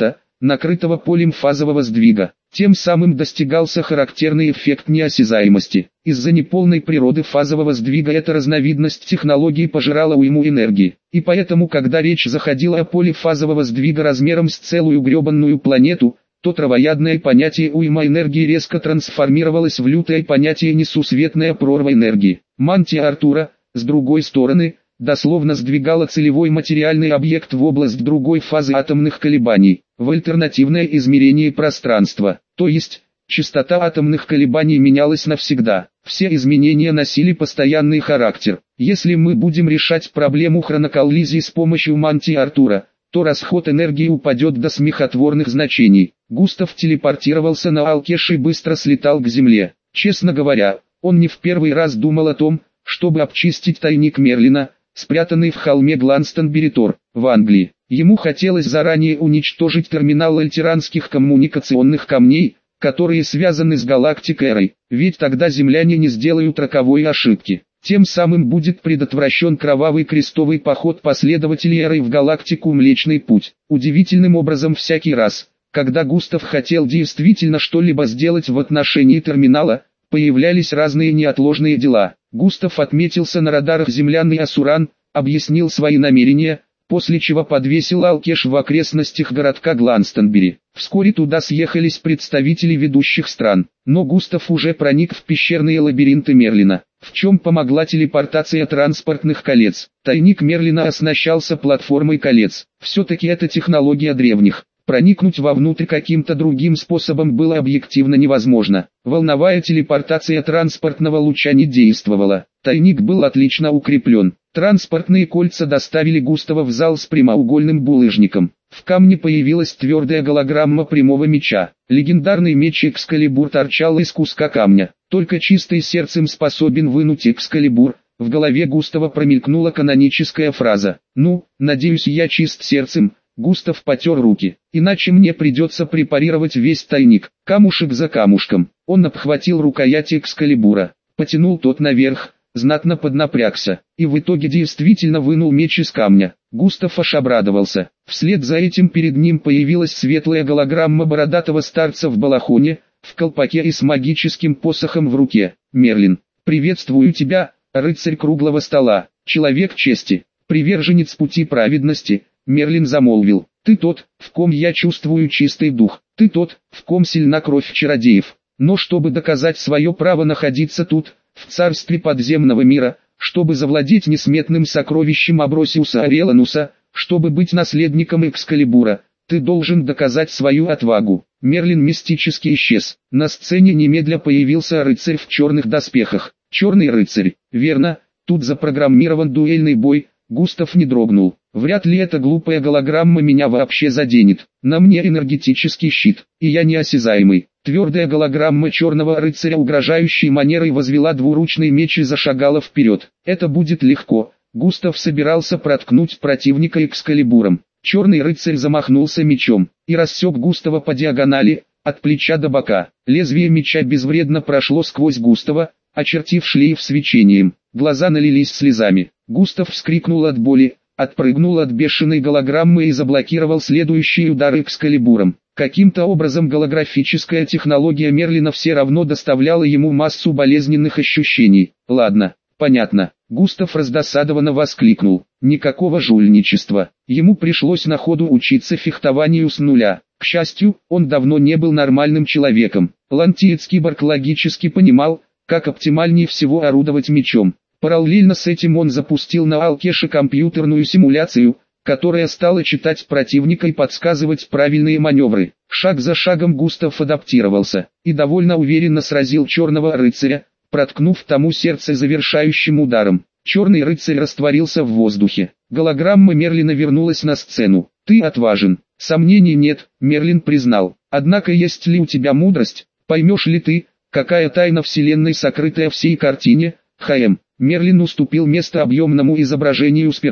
накрытого полем фазового сдвига. Тем самым достигался характерный эффект неосязаемости. Из-за неполной природы фазового сдвига эта разновидность технологии пожирала уйму энергии. И поэтому, когда речь заходила о поле фазового сдвига размером с целую гребанную планету, то травоядное понятие уйма энергии резко трансформировалось в лютое понятие несусветная прорва энергии. Мантия Артура, с другой стороны, дословно сдвигала целевой материальный объект в область другой фазы атомных колебаний, в альтернативное измерение пространства, то есть, частота атомных колебаний менялась навсегда. Все изменения носили постоянный характер. Если мы будем решать проблему хроноколлизии с помощью мантии Артура, то расход энергии упадет до смехотворных значений. Густав телепортировался на Алкеш и быстро слетал к земле. Честно говоря, он не в первый раз думал о том, чтобы обчистить тайник Мерлина, спрятанный в холме Гланстонбери-Тор, в Англии. Ему хотелось заранее уничтожить терминал альтеранских коммуникационных камней, которые связаны с галактикой Эрой, ведь тогда земляне не сделают роковой ошибки. Тем самым будет предотвращен кровавый крестовый поход последователей Эры в галактику Млечный Путь. Удивительным образом всякий раз, когда Густав хотел действительно что-либо сделать в отношении терминала, появлялись разные неотложные дела. Густав отметился на радарах землян и Асуран, объяснил свои намерения, после чего подвесил Алкеш в окрестностях городка Гланстонбери. Вскоре туда съехались представители ведущих стран, но Густав уже проник в пещерные лабиринты Мерлина, в чем помогла телепортация транспортных колец. Тайник Мерлина оснащался платформой колец. Все-таки это технология древних. Проникнуть вовнутрь каким-то другим способом было объективно невозможно. Волновая телепортация транспортного луча не действовала. Тайник был отлично укреплен. Транспортные кольца доставили Густава в зал с прямоугольным булыжником. В камне появилась твердая голограмма прямого меча. Легендарный меч Экскалибур торчал из куска камня. Только чистый сердцем способен вынуть Экскалибур. В голове Густава промелькнула каноническая фраза: «Ну, надеюсь, я чист сердцем». Густав потер руки. «Иначе мне придется препарировать весь тайник, камушек за камушком». Он обхватил рукоять Экскалибура, потянул тот наверх, знатно поднапрягся, и в итоге действительно вынул меч из камня. Густав аж обрадовался. Вслед за этим перед ним появилась светлая голограмма бородатого старца в балахоне, в колпаке и с магическим посохом в руке. «Мерлин, приветствую тебя, рыцарь круглого стола, человек чести, приверженец пути праведности». Мерлин замолвил: «Ты тот, в ком я чувствую чистый дух, ты тот, в ком сильна кровь чародеев. Но чтобы доказать свое право находиться тут, в царстве подземного мира, чтобы завладеть несметным сокровищем Абросиуса Орелануса, чтобы быть наследником Экскалибура, ты должен доказать свою отвагу». Мерлин мистически исчез. На сцене немедля появился рыцарь в черных доспехах. Черный рыцарь, верно, тут запрограммирован дуэльный бой. Густав не дрогнул. Вряд ли эта глупая голограмма меня вообще заденет. На мне энергетический щит, и я неосязаемый. Твердая голограмма черного рыцаря угрожающей манерой возвела двуручный меч и зашагала вперед. Это будет легко. Густав собирался проткнуть противника Экскалибуром. Черный рыцарь замахнулся мечом и рассек Густава по диагонали, от плеча до бока. Лезвие меча безвредно прошло сквозь Густава, очертив шлейф свечением. Глаза налились слезами. Густав вскрикнул от боли, отпрыгнул от бешеной голограммы и заблокировал следующий удар Экскалибуром. Каким-то образом голографическая технология Мерлина все равно доставляла ему массу болезненных ощущений. «Ладно, понятно». Густав раздосадованно воскликнул. Никакого жульничества. Ему пришлось на ходу учиться фехтованию с нуля. К счастью, он давно не был нормальным человеком. Лантиец-киборг логически понимал, как оптимальнее всего орудовать мечом. Параллельно с этим он запустил на Алкеше компьютерную симуляцию, которая стала читать противника и подсказывать правильные маневры. Шаг за шагом Густав адаптировался и довольно уверенно сразил черного рыцаря, проткнув тому сердце завершающим ударом. Черный рыцарь растворился в воздухе. Голограмма Мерлина вернулась на сцену. «Ты отважен». Сомнений нет, Мерлин признал. «Однако есть ли у тебя мудрость? Поймешь ли ты, какая тайна вселенной сокрытая в всей картине?» ХМ. Мерлин уступил место объемному изображению спирали.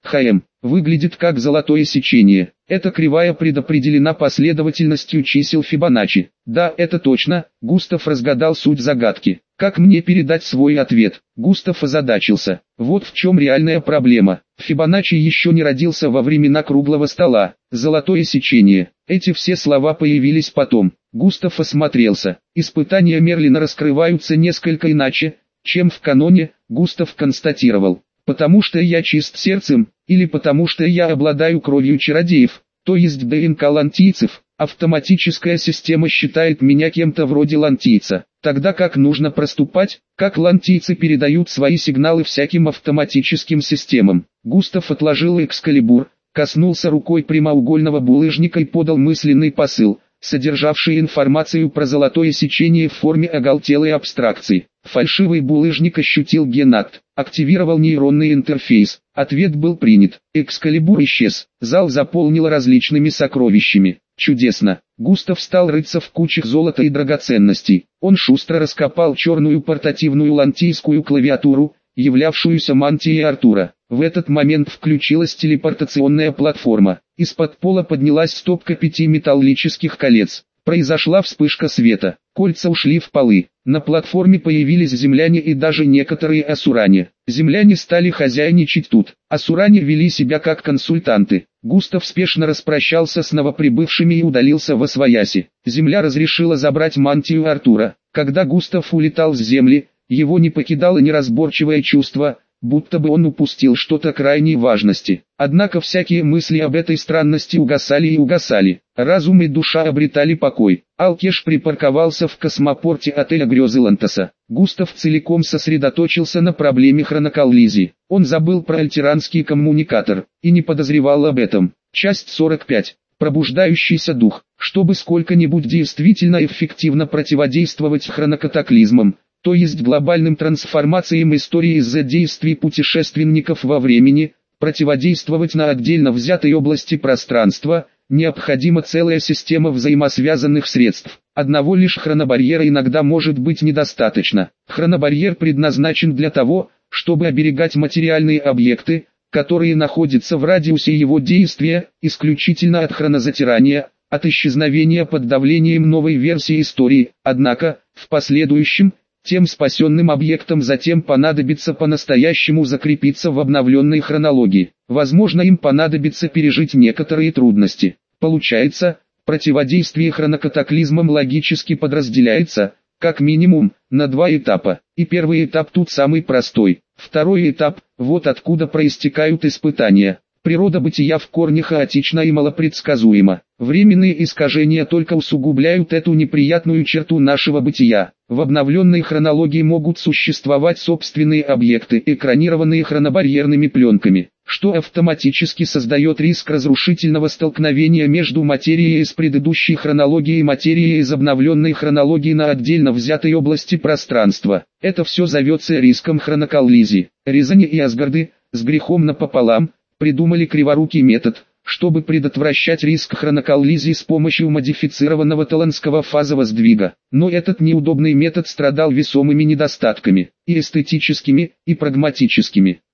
ХМ. Выглядит как золотое сечение. Эта кривая предопределена последовательностью чисел Фибоначчи. Да, это точно. Густав разгадал суть загадки. Как мне передать свой ответ? Густав озадачился. Вот в чем реальная проблема. Фибоначчи еще не родился во времена круглого стола. Золотое сечение. Эти все слова появились потом. Густав осмотрелся. Испытания Мерлина раскрываются несколько иначе, чем в каноне, Густав констатировал. Потому что я чист сердцем, или потому что я обладаю кровью чародеев, то есть ДНК лантийцев, автоматическая система считает меня кем-то вроде лантийца. Тогда как нужно проступать, как лантийцы передают свои сигналы всяким автоматическим системам. Густав отложил экскалибур, коснулся рукой прямоугольного булыжника и подал мысленный посыл, содержавший информацию про золотое сечение в форме оголтелой абстракции. Фальшивый булыжник ощутил генакт, активировал нейронный интерфейс. Ответ был принят. Экскалибур исчез. Зал заполнил различными сокровищами. Чудесно. Густав стал рыться в кучах золота и драгоценностей. Он шустро раскопал черную портативную лантийскую клавиатуру, являвшуюся мантией Артура. В этот момент включилась телепортационная платформа. Из-под пола поднялась стопка пяти металлических колец. Произошла вспышка света. Кольца ушли в полы. На платформе появились земляне и даже некоторые асуране. Земляне стали хозяйничать тут. Асуране вели себя как консультанты. Густав спешно распрощался с новоприбывшими и удалился восвояси. Земля разрешила забрать мантию Артура. Когда Густав улетал с земли, его не покидало неразборчивое чувство, будто бы он упустил что-то крайней важности. Однако всякие мысли об этой странности угасали и угасали. Разум и душа обретали покой. Алкеш припарковался в космопорте отеля Грезы Лантоса. Густав целиком сосредоточился на проблеме хроноколлизии. Он забыл про альтеранский коммуникатор и не подозревал об этом. Часть сорок пять. Пробуждающийся дух. Чтобы сколько-нибудь действительно эффективно противодействовать хронокатаклизмам, то есть глобальным трансформациям истории из-за действий путешественников во времени, противодействовать на отдельно взятой области пространства, необходима целая система взаимосвязанных средств. Одного лишь хронобарьера иногда может быть недостаточно. Хронобарьер предназначен для того, чтобы оберегать материальные объекты, которые находятся в радиусе его действия, исключительно от хронозатирания, от исчезновения под давлением новой версии истории. Однако, в последующем, тем спасенным объектам затем понадобится по-настоящему закрепиться в обновленной хронологии. Возможно, им понадобится пережить некоторые трудности. Получается, противодействие хронокатаклизмам логически подразделяется, как минимум, на два этапа. И первый этап тут самый простой. Второй этап – вот откуда проистекают испытания. Природа бытия в корне хаотична и малопредсказуема. Временные искажения только усугубляют эту неприятную черту нашего бытия. В обновленной хронологии могут существовать собственные объекты, экранированные хронобарьерными пленками, что автоматически создает риск разрушительного столкновения между материей из предыдущей хронологии и материей из обновленной хронологии на отдельно взятой области пространства. Это все зовется риском хроноколлизии. Рязани и Асгарды, с грехом напополам, придумали криворукий метод, чтобы предотвращать риск хроноколлизии с помощью модифицированного таланского фазового сдвига. Но этот неудобный метод страдал весомыми недостатками, и эстетическими, и прагматическими.